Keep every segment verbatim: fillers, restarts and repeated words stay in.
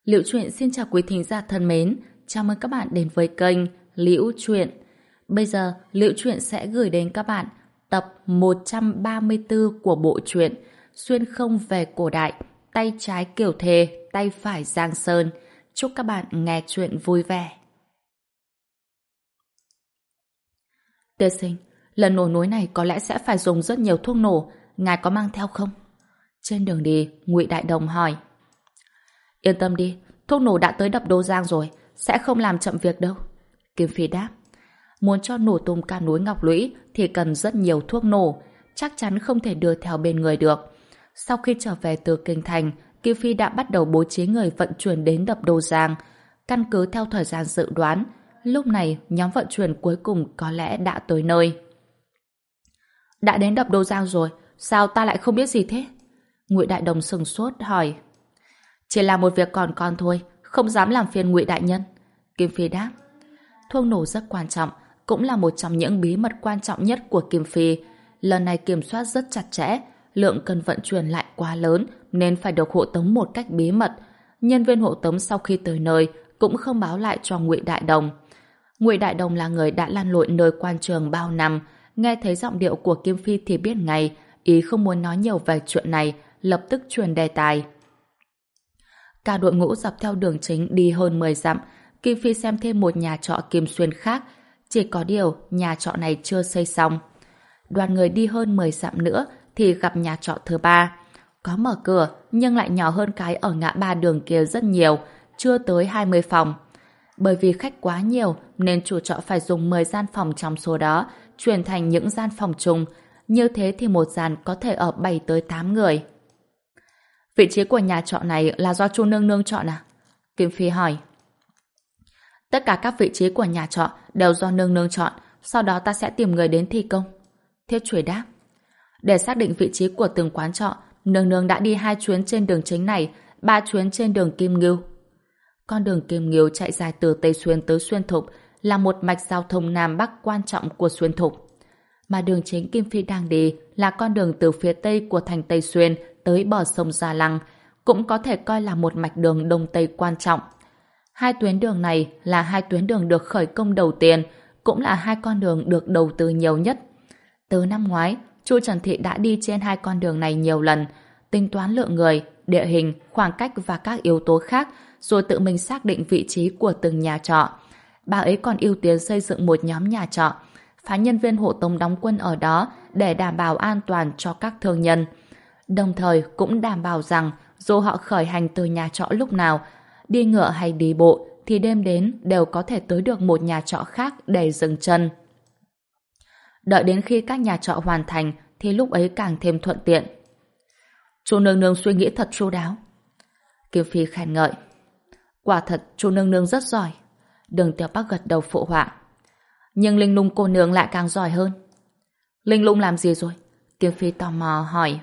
Liễu Chuyện xin chào quý thính giả thân mến, chào mừng các bạn đến với kênh Liễu Chuyện. Bây giờ, Liễu Chuyện sẽ gửi đến các bạn tập một trăm ba mươi tư của bộ truyện Xuyên không về cổ đại, tay trái Kiều Thề, tay phải Giang Sơn. Chúc các bạn nghe chuyện vui vẻ. Tiên sinh, lần nổ núi này có lẽ sẽ phải dùng rất nhiều thuốc nổ, ngài có mang theo không? Trên đường đi, Ngụy Đại Đồng hỏi. Yên tâm đi, thuốc nổ đã tới đập Đô Giang rồi, sẽ không làm chậm việc đâu. Kim Phi đáp. Muốn cho nổ tung cả núi Ngọc Lũy thì cần rất nhiều thuốc nổ, chắc chắn không thể đưa theo bên người được. Sau khi trở về từ Kinh Thành, Kim Phi đã bắt đầu bố trí người vận chuyển đến đập Đô Giang. Căn cứ theo thời gian dự đoán, lúc này nhóm vận chuyển cuối cùng có lẽ đã tới nơi. Đã đến đập Đô Giang rồi, sao ta lại không biết gì thế? Ngụy Đại Đồng sừng sốt hỏi. Chỉ là một việc còn con thôi, không dám làm phiền Ngụy đại nhân. Kim Phi đáp. Thuốc nổ rất quan trọng, cũng là một trong những bí mật quan trọng nhất của Kim Phi. Lần này kiểm soát rất chặt chẽ, lượng cần vận chuyển lại quá lớn nên phải được hộ tống một cách bí mật. Nhân viên hộ tống sau khi tới nơi cũng không báo lại cho Ngụy Đại Đồng. Ngụy Đại Đồng là người đã lăn lộn nơi quan trường bao năm, nghe thấy giọng điệu của Kim Phi thì biết ngay, ý không muốn nói nhiều về chuyện này, lập tức truyền đề tài. Cả đội ngũ dọc theo đường chính đi hơn mười dặm, Kim Phi xem thêm một nhà trọ Kim Xuyên khác, chỉ có điều nhà trọ này chưa xây xong. Đoàn người đi hơn mười dặm nữa thì gặp nhà trọ thứ ba. Có mở cửa nhưng lại nhỏ hơn cái ở ngã ba đường kia rất nhiều, chưa tới hai mươi phòng. Bởi vì khách quá nhiều nên chủ trọ phải dùng mười gian phòng trong số đó chuyển thành những gian phòng chung. Như thế thì một gian có thể ở bảy tới tám người. Vị trí của nhà trọ này là do chu nương nương chọn à? Kim Phi hỏi. Tất cả các vị trí của nhà trọ đều do nương nương chọn, sau đó ta sẽ tìm người đến thi công. Thiết Chuối đáp. Để xác định vị trí của từng quán trọ, nương nương đã đi hai chuyến trên đường chính này, ba chuyến trên đường Kim Ngưu. Con đường Kim Ngưu chạy dài từ Tây Xuyên tới Xuyên Thục, là một mạch giao thông Nam Bắc quan trọng của Xuyên Thục. Mà đường chính Kim Phi đang đi là con đường từ phía Tây của thành Tây Xuyên tới bờ sông Gia Lăng, cũng có thể coi là một mạch đường Đông Tây quan trọng. Hai tuyến đường này là hai tuyến đường được khởi công đầu tiên, cũng là hai con đường được đầu tư nhiều nhất. Từ năm ngoái, Chu Trần Thị đã đi trên hai con đường này nhiều lần, tính toán lượng người, địa hình, khoảng cách và các yếu tố khác, rồi tự mình xác định vị trí của từng nhà trọ. Bà ấy còn ưu tiên xây dựng một nhóm nhà trọ, phái nhân viên hộ tống đóng quân ở đó để đảm bảo an toàn cho các thương nhân. Đồng thời cũng đảm bảo rằng dù họ khởi hành từ nhà trọ lúc nào, đi ngựa hay đi bộ, thì đêm đến đều có thể tới được một nhà trọ khác để dừng chân. Đợi đến khi các nhà trọ hoàn thành thì lúc ấy càng thêm thuận tiện. Chu nương nương suy nghĩ thật chu đáo. Kim Phi khen ngợi. Quả thật chu nương nương rất giỏi. Đường Tiểu Bắc gật đầu phụ họa. Nhưng Linh Lung cô nương lại càng giỏi hơn. Linh Lung làm gì rồi? Kim Phi tò mò hỏi.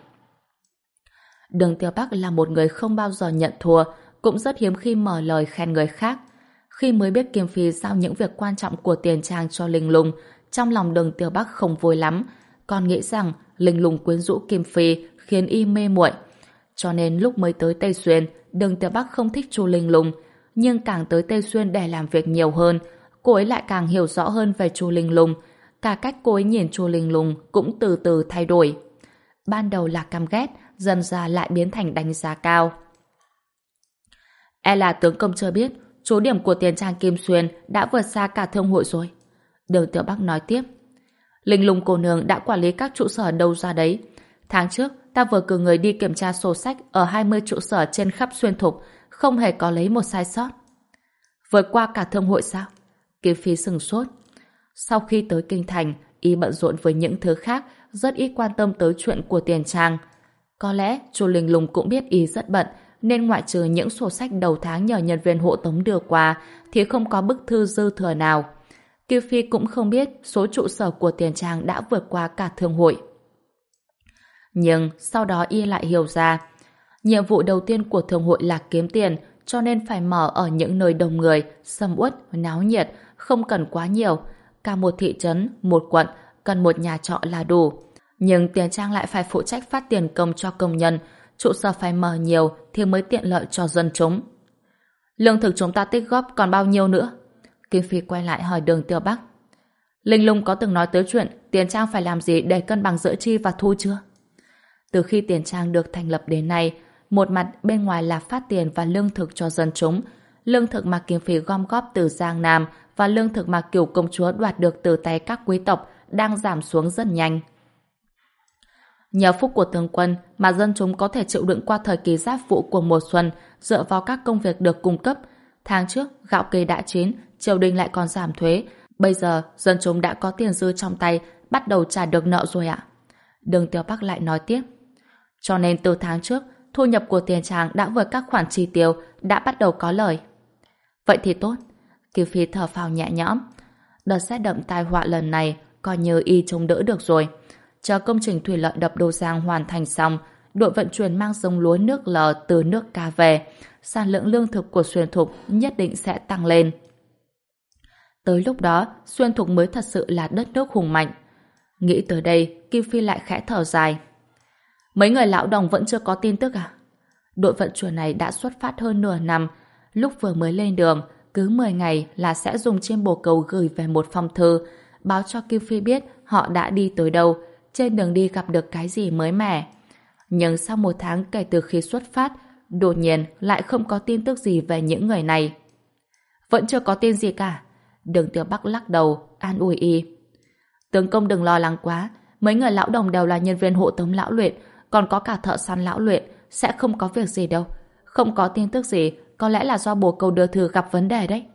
Đường Tiểu Bắc là một người không bao giờ nhận thua, cũng rất hiếm khi mở lời khen người khác. Khi mới biết Kim Phi giao những việc quan trọng của tiền trang cho Linh Lung, trong lòng Đường Tiểu Bắc không vui lắm, còn nghĩ rằng Linh Lung quyến rũ Kim Phi khiến y mê muội. Cho nên lúc mới tới Tây Xuyên, Đường Tiểu Bắc không thích Chu Linh Lung, nhưng càng tới Tây Xuyên để làm việc nhiều hơn, cô ấy lại càng hiểu rõ hơn về Chu Linh Lung. Cả cách cô ấy nhìn Chu Linh Lung cũng từ từ thay đổi. Ban đầu là căm ghét, dần ra lại biến thành đánh giá cao. E là tướng công chưa biết, số điểm của tiền trang Kim Xuyên đã vượt xa cả thương hội rồi. Đường Tiểu Bắc nói tiếp. Linh Lung cô nương đã quản lý các trụ sở đâu ra đấy. Tháng trước, ta vừa cử người đi kiểm tra sổ sách ở hai mươi trụ sở trên khắp Xuyên Thục, không hề có lấy một sai sót. Vượt qua cả thương hội sao? Kim Phi sừng sốt. Sau khi tới Kinh Thành, y bận rộn với những thứ khác, rất ít quan tâm tới chuyện của tiền trang. Có lẽ Chu Linh Lung cũng biết y rất bận, nên ngoại trừ những sổ sách đầu tháng nhờ nhân viên hộ tống đưa qua, thì không có bức thư dư thừa nào. Kim Phi cũng không biết số trụ sở của tiền trang đã vượt qua cả thương hội. Nhưng sau đó y lại hiểu ra, nhiệm vụ đầu tiên của thương hội là kiếm tiền, cho nên phải mở ở những nơi đông người, sầm uất, náo nhiệt, không cần quá nhiều. Cả một thị trấn, một quận, cần một nhà trọ là đủ. Nhưng tiền trang lại phải phụ trách phát tiền công cho công nhân, trụ sở phải mở nhiều thì mới tiện lợi cho dân chúng. Lương thực chúng ta tích góp còn bao nhiêu nữa? Kim Phi quay lại hỏi Đường Tiêu Bắc. Linh Lung có từng nói tới chuyện Tiền Trang phải làm gì để cân bằng giữa chi và thu chưa? Từ khi Tiền Trang được thành lập đến nay, một mặt bên ngoài là phát tiền và lương thực cho dân chúng, lương thực mà Kim Phi gom góp từ Giang Nam và lương thực mà Cửu công chúa đoạt được từ tay các quý tộc đang giảm xuống rất nhanh. Nhờ phúc của tướng quân mà dân chúng có thể chịu đựng qua thời kỳ giáp vụ của mùa xuân dựa vào các công việc được cung cấp. Tháng trước, gạo kỳ đã chín, triều đình lại còn giảm thuế. Bây giờ, dân chúng đã có tiền dư trong tay, bắt đầu trả được nợ rồi ạ. Đường Tiêu Bắc lại nói tiếp. Cho nên từ tháng trước, thu nhập của Tiền Trang đã vượt các khoản chi tiêu, đã bắt đầu có lời. Vậy thì tốt. Kim Phi thở phào nhẹ nhõm. Đợt rét đậm tai họa lần này coi như y chống đỡ được rồi. Chờ công trình thủy lợi đập Đô Giang hoàn thành xong, đội vận chuyển mang giống lúa nước lờ từ nước Ca về, sản lượng lương thực của Xuyên Thục nhất định sẽ tăng lên. Tới lúc đó, Xuyên Thục mới thật sự là đất nước hùng mạnh. Nghĩ tới đây, Kim Phi lại khẽ thở dài. Mấy người lão đồng vẫn chưa có tin tức à? Đội vận chuyển này đã xuất phát hơn nửa năm. Lúc vừa mới lên đường, cứ mười ngày là sẽ dùng chiêm bồ câu gửi về một phong thư, báo cho Kim Phi biết họ đã đi tới đâu, trên đường đi gặp được cái gì mới mẻ. Nhưng sau một tháng kể từ khi xuất phát, đột nhiên lại không có tin tức gì về những người này. Vẫn chưa có tin gì cả. Đường Tiêu Bắc lắc đầu, an ủi y. Tướng công đừng lo lắng quá, mấy người lão đồng đều là nhân viên hộ tống lão luyện, còn có cả thợ săn lão luyện, sẽ không có việc gì đâu. Không có tin tức gì, có lẽ là do bồ câu đưa thư gặp vấn đề đấy.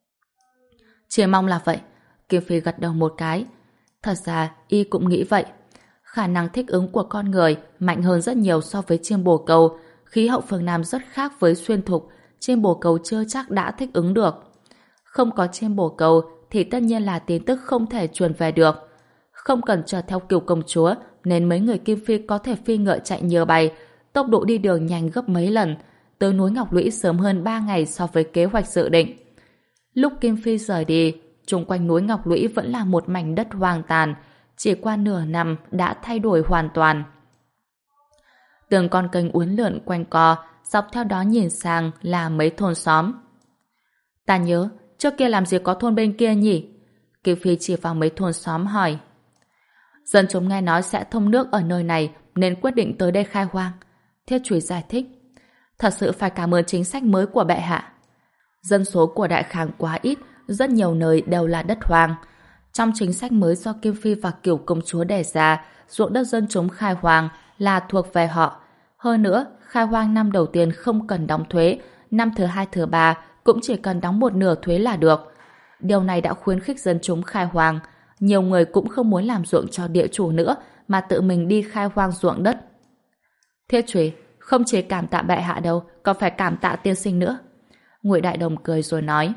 Chỉ mong là vậy. Kim Phi gật đầu một cái. Thật ra, y cũng nghĩ vậy. Khả năng thích ứng của con người mạnh hơn rất nhiều so với chim bồ câu. Khí hậu phương Nam rất khác với Xuyên Thục, chim bồ câu chưa chắc đã thích ứng được. Không có chim bồ câu thì tất nhiên là tin tức không thể truyền về được. Không cần chờ theo Cửu công chúa nên mấy người Kim Phi có thể phi ngựa chạy nhờ bay, tốc độ đi đường nhanh gấp mấy lần, tới núi Ngọc Lũy sớm hơn ba ngày so với kế hoạch dự định. Lúc Kim Phi rời đi, xung quanh núi Ngọc Lũy vẫn là một mảnh đất hoang tàn, chỉ qua nửa năm đã thay đổi hoàn toàn. Từng con kênh uốn lượn quanh co, dọc theo đó nhìn sang là mấy thôn xóm. Ta nhớ, trước kia làm gì có thôn bên kia nhỉ? Kim Phi chỉ vào mấy thôn xóm hỏi. Dân chúng nghe nói sẽ thông nước ở nơi này nên quyết định tới đây khai hoang. Thiết Chùy giải thích. Thật sự phải cảm ơn chính sách mới của bệ hạ. Dân số của Đại Khang quá ít, rất nhiều nơi đều là đất hoang. Trong chính sách mới do Kim Phi và Cửu công chúa đề ra, ruộng đất dân chúng khai hoang là thuộc về họ. Hơn nữa, khai hoang năm đầu tiên không cần đóng thuế, năm thứ hai thứ ba cũng chỉ cần đóng một nửa thuế là được. Điều này đã khuyến khích dân chúng khai hoang. Nhiều người cũng không muốn làm ruộng cho địa chủ nữa mà tự mình đi khai hoang ruộng đất. Thiết Chùy, không chỉ cảm tạ bệ hạ đâu, còn phải cảm tạ tiên sinh nữa. Ngụy Đại Đồng cười rồi nói.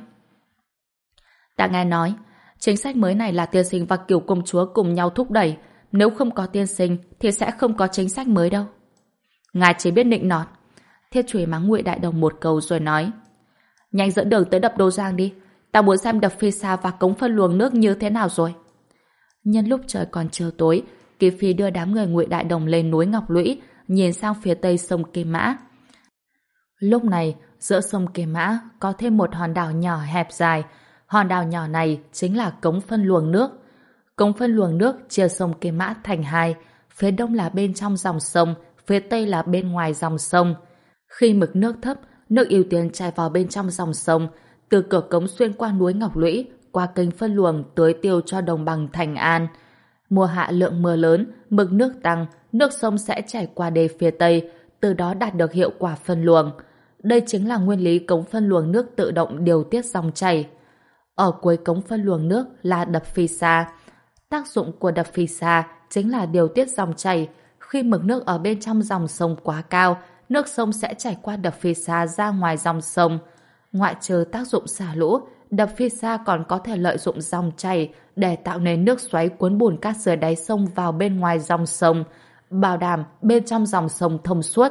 Ta nghe nói, chính sách mới này là tiên sinh và Cửu công chúa cùng nhau thúc đẩy. Nếu không có tiên sinh thì sẽ không có chính sách mới đâu. Ngài chỉ biết nịnh nọt. Thiết Chùy mắng Ngụy Đại Đồng một câu rồi nói. Nhanh dẫn đường tới đập Đô Giang đi. Ta muốn xem đập Phi Sa và cống phân luồng nước như thế nào rồi. Nhân lúc trời còn chưa tối, Kim Phi đưa đám người Ngụy Đại Đồng lên núi Ngọc Lũy, nhìn sang phía tây sông Kim Mã. Lúc này, giữa sông Kim Mã có thêm một hòn đảo nhỏ hẹp dài. Hòn đảo nhỏ này chính là cống phân luồng nước. Cống phân luồng nước chia sông Kim Mã thành hai, phía đông là bên trong dòng sông, phía tây là bên ngoài dòng sông. Khi mực nước thấp, nước ưu tiên chảy vào bên trong dòng sông, từ cửa cống xuyên qua núi Ngọc Lũy, qua kênh phân luồng tưới tiêu cho đồng bằng Thành An. Mùa hạ lượng mưa lớn, mực nước tăng, nước sông sẽ chảy qua đê phía tây, từ đó đạt được hiệu quả phân luồng. Đây chính là nguyên lý cống phân luồng nước tự động điều tiết dòng chảy. Ở cuối cống phân luồng nước là đập Phi Sa. Tác dụng của đập Phi Sa chính là điều tiết dòng chảy. Khi mực nước ở bên trong dòng sông quá cao, nước sông sẽ chảy qua đập Phi Sa ra ngoài dòng sông. Ngoại trừ tác dụng xả lũ, đập Phi Sa còn có thể lợi dụng dòng chảy để tạo nên nước xoáy cuốn bùn cát dưới đáy sông vào bên ngoài dòng sông, bảo đảm bên trong dòng sông thông suốt.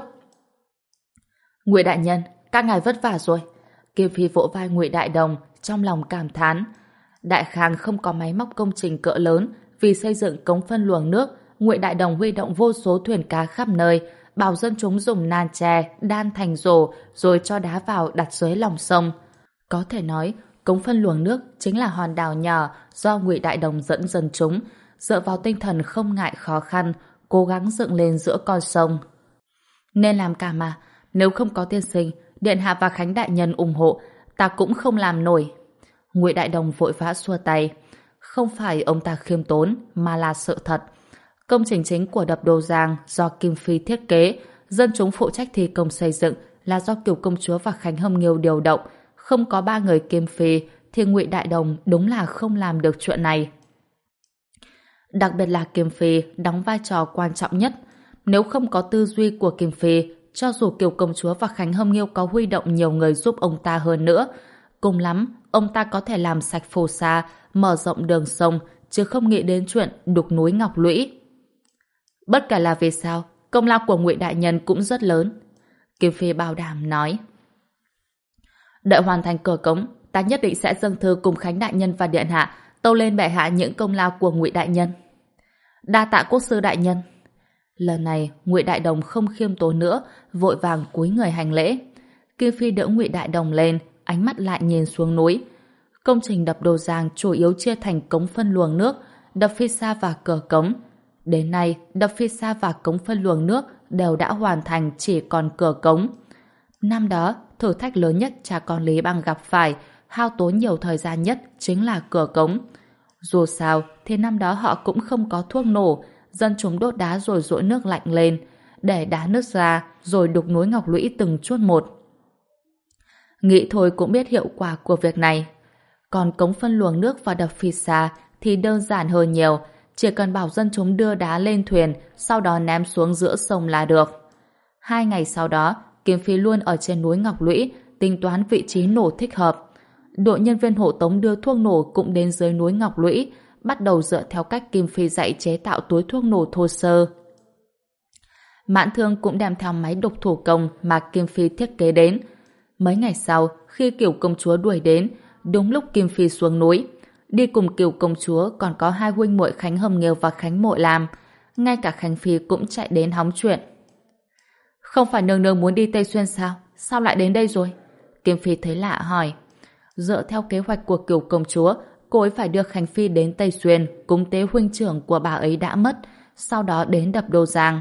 Ngụy đại nhân, các ngài vất vả rồi. Kim Phi vỗ vai Ngụy Đại Đồng, trong lòng cảm thán. Đại Khang không có máy móc công trình cỡ lớn, vì xây dựng cống phân luồng nước, Ngụy Đại Đồng huy động vô số thuyền cá khắp nơi, bảo dân chúng dùng nan tre đan thành rổ rồi cho đá vào đặt dưới lòng sông. Có thể nói, cống phân luồng nước chính là hòn đảo nhỏ do Ngụy Đại Đồng dẫn dân chúng, dựa vào tinh thần không ngại khó khăn, cố gắng dựng lên giữa con sông. Nên làm cả mà, nếu không có tiên sinh, Điện Hạ và Khánh Đại Nhân ủng hộ, ta cũng không làm nổi. Ngụy Đại Đồng vội vã xua tay. Không phải ông ta khiêm tốn, mà là sự thật. Công trình chính của đập Đô Giang do Kim Phi thiết kế, dân chúng phụ trách thi công xây dựng là do Kiều Công Chúa và Khánh Hâm Nghiêu điều động. Không có ba người Kim Phi thì Ngụy Đại Đồng đúng là không làm được chuyện này. Đặc biệt là Kim Phi đóng vai trò quan trọng nhất. Nếu không có tư duy của Kim Phi, cho dù Kiều Công Chúa và Khánh Hâm Nghiêu có huy động nhiều người giúp ông ta hơn nữa, cùng lắm, ông ta có thể làm sạch phù sa, mở rộng đường sông, chứ không nghĩ đến chuyện đục núi Ngọc Lũy. Bất kể là vì sao, công lao của Ngụy Đại Nhân cũng rất lớn. Kim Phi bảo đảm nói. Đợi hoàn thành cửa cống, ta nhất định sẽ dâng thư cùng Khánh Đại Nhân và Điện Hạ tâu lên bệ hạ những công lao của Ngụy Đại Nhân. Đa tạ quốc sư đại nhân. Lần này Ngụy Đại Đồng không khiêm tốn nữa, vội vàng cúi người hành lễ. Kim Phi đỡ Ngụy Đại Đồng lên, ánh mắt lại nhìn xuống núi. Công trình đập Đô Giang chủ yếu chia thành cống phân luồng nước, đập phi sa và cửa cống. Đến nay, đập phi sa và cống phân luồng nước đều đã hoàn thành, chỉ còn cửa cống. Năm đó, thử thách lớn nhất cha con Lý Băng gặp phải, hao tốn nhiều thời gian nhất chính là cửa cống. Dù sao, thì năm đó họ cũng không có thuốc nổ, dân chúng đốt đá rồi dội nước lạnh lên, để đá nước ra, rồi đục núi Ngọc Lũy từng chút một. Nghĩ thôi cũng biết hiệu quả của việc này. Còn cống phân luồng nước và đập phi sa thì đơn giản hơn nhiều, chỉ cần bảo dân chúng đưa đá lên thuyền, sau đó ném xuống giữa sông là được. Hai ngày sau đó, Kim Phi luôn ở trên núi Ngọc Lũy, tính toán vị trí nổ thích hợp. Đội nhân viên hộ tống đưa thuốc nổ cũng đến dưới núi Ngọc Lũy, bắt đầu dựa theo cách Kim Phi dạy chế tạo túi thuốc nổ thô sơ. Mãn Thương cũng đem theo máy đục thủ công mà Kim Phi thiết kế đến. Mấy ngày sau, khi Kiều Công Chúa đuổi đến, đúng lúc Kim Phi xuống núi. Đi cùng Kiều Công Chúa còn có hai huynh muội Khánh Hâm Nghiêu và Khánh Mộ Lam. Ngay cả Khánh Phi cũng chạy đến hóng chuyện. Không phải nương nương muốn đi Tây Xuyên sao? Sao lại đến đây rồi? Kim Phi thấy lạ hỏi. Dựa theo kế hoạch của Kiều Công Chúa, cô ấy phải đưa Khánh Phi đến Tây Xuyên cúng tế huynh trưởng của bà ấy đã mất, sau đó đến đập Đô Giang.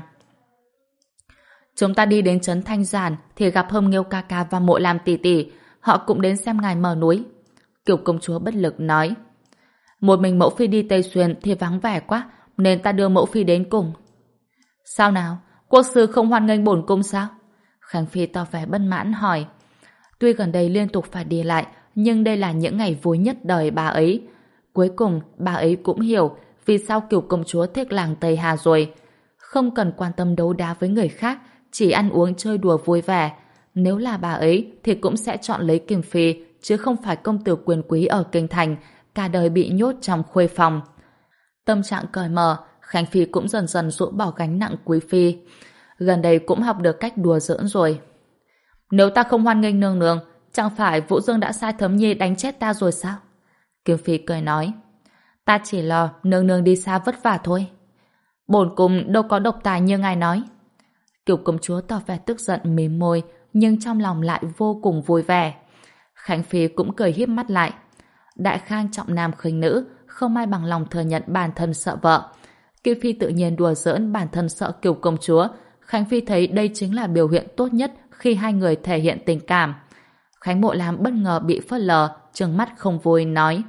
Chúng ta đi đến trấn Thanh Giản thì gặp Hâm Nghiêu ca ca và Mộ Lam tỷ tỷ, họ cũng đến xem ngài mở núi. Kiều Công Chúa bất lực nói. Một mình mẫu phi đi Tây Xuyên thì vắng vẻ quá, nên ta đưa mẫu phi đến cùng. Sao nào? Quốc sư không hoan nghênh bổn cung sao? Khánh Phi tỏ vẻ bất mãn hỏi. Tuy gần đây liên tục phải đi lại, nhưng đây là những ngày vui nhất đời bà ấy. Cuối cùng, bà ấy cũng hiểu vì sao Kiều Công Chúa thích làng Tây Hà rồi. Không cần quan tâm đấu đá với người khác, chỉ ăn uống chơi đùa vui vẻ. Nếu là bà ấy thì cũng sẽ chọn lấy Kim Phi, chứ không phải công tử quyền quý ở kinh thành, cả đời bị nhốt trong khuê phòng. Tâm trạng cởi mở, Khánh Phi cũng dần dần rũ bỏ gánh nặng quý phi. Gần đây cũng học được cách đùa giỡn rồi. Nếu ta không hoan nghênh nương nương, chẳng phải Vũ Dương đã sai Thấm Nhi đánh chết ta rồi sao? Kim Phi cười nói. Ta chỉ lo nương nương đi xa vất vả thôi. Bổn cung đâu có độc tài như ngài nói. Kiều Công Chúa tỏ vẻ tức giận mím môi, nhưng trong lòng lại vô cùng vui vẻ. Khánh Phi cũng cười híp mắt lại. Đại khang trọng nam khinh nữ, không ai bằng lòng thừa nhận bản thân sợ vợ. Kim Phi tự nhiên đùa giỡn bản thân sợ Kiều Công Chúa. Khánh Phi thấy đây chính là biểu hiện tốt nhất khi hai người thể hiện tình cảm. Khánh Mộ Lam bất ngờ bị phớt lờ, trừng mắt không vui nói.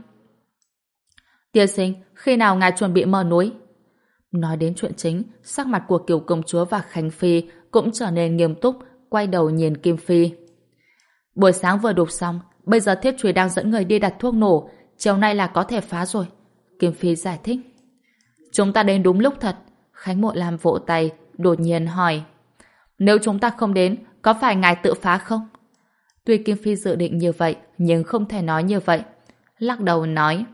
Tiên sinh, khi nào ngài chuẩn bị mở núi? Nói đến chuyện chính, sắc mặt của Kiều Công Chúa và Khánh Phi cũng trở nên nghiêm túc, quay đầu nhìn Kim Phi. Buổi sáng vừa đục xong, bây giờ Thiết Chùy đang dẫn người đi đặt thuốc nổ, chiều nay là có thể phá rồi. Kim Phi giải thích. Chúng ta đến đúng lúc thật. Khánh Mộ Lam vỗ tay, đột nhiên hỏi. Nếu chúng ta không đến, có phải ngài tự phá không? Tuy Kim Phi dự định như vậy, nhưng không thể nói như vậy. Lắc đầu nói.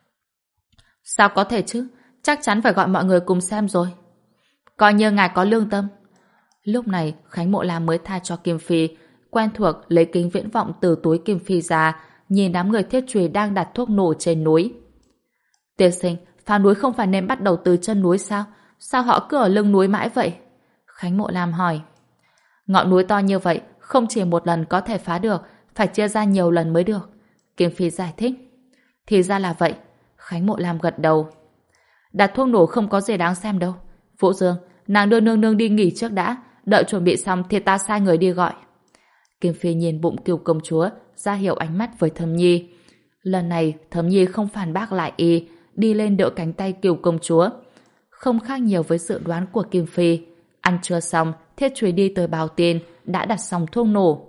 Sao có thể chứ? Chắc chắn phải gọi mọi người cùng xem rồi. Coi như ngài có lương tâm. Lúc này, Khánh Mộ Lam mới tha cho Kim Phi, quen thuộc lấy kính viễn vọng từ túi Kim Phi ra, nhìn đám người Thiết Chùy đang đặt thuốc nổ trên núi. Tiên sinh, phá núi không phải nên bắt đầu từ chân núi sao? Sao họ cứ ở lưng núi mãi vậy? Khánh Mộ Lam hỏi. Ngọn núi to như vậy, không chỉ một lần có thể phá được, phải chia ra nhiều lần mới được. Kim Phi giải thích. Thì ra là vậy. Khánh Mộ Lam gật đầu. Đặt thuốc nổ không có gì đáng xem đâu. Vũ Dương, nàng đưa nương nương đi nghỉ trước đã, đợi chuẩn bị xong thì ta sai người đi gọi. Kim Phi nhìn bụng Kiều công chúa, ra hiệu ánh mắt với Thẩm Nhi. Lần này Thẩm Nhi không phản bác lại y, đi lên đỡ cánh tay Kiều công chúa. Không khác nhiều với dự đoán của Kim Phi. Ăn trưa xong, Thiết Chùy đi tới báo tin, đã đặt xong thuốc nổ.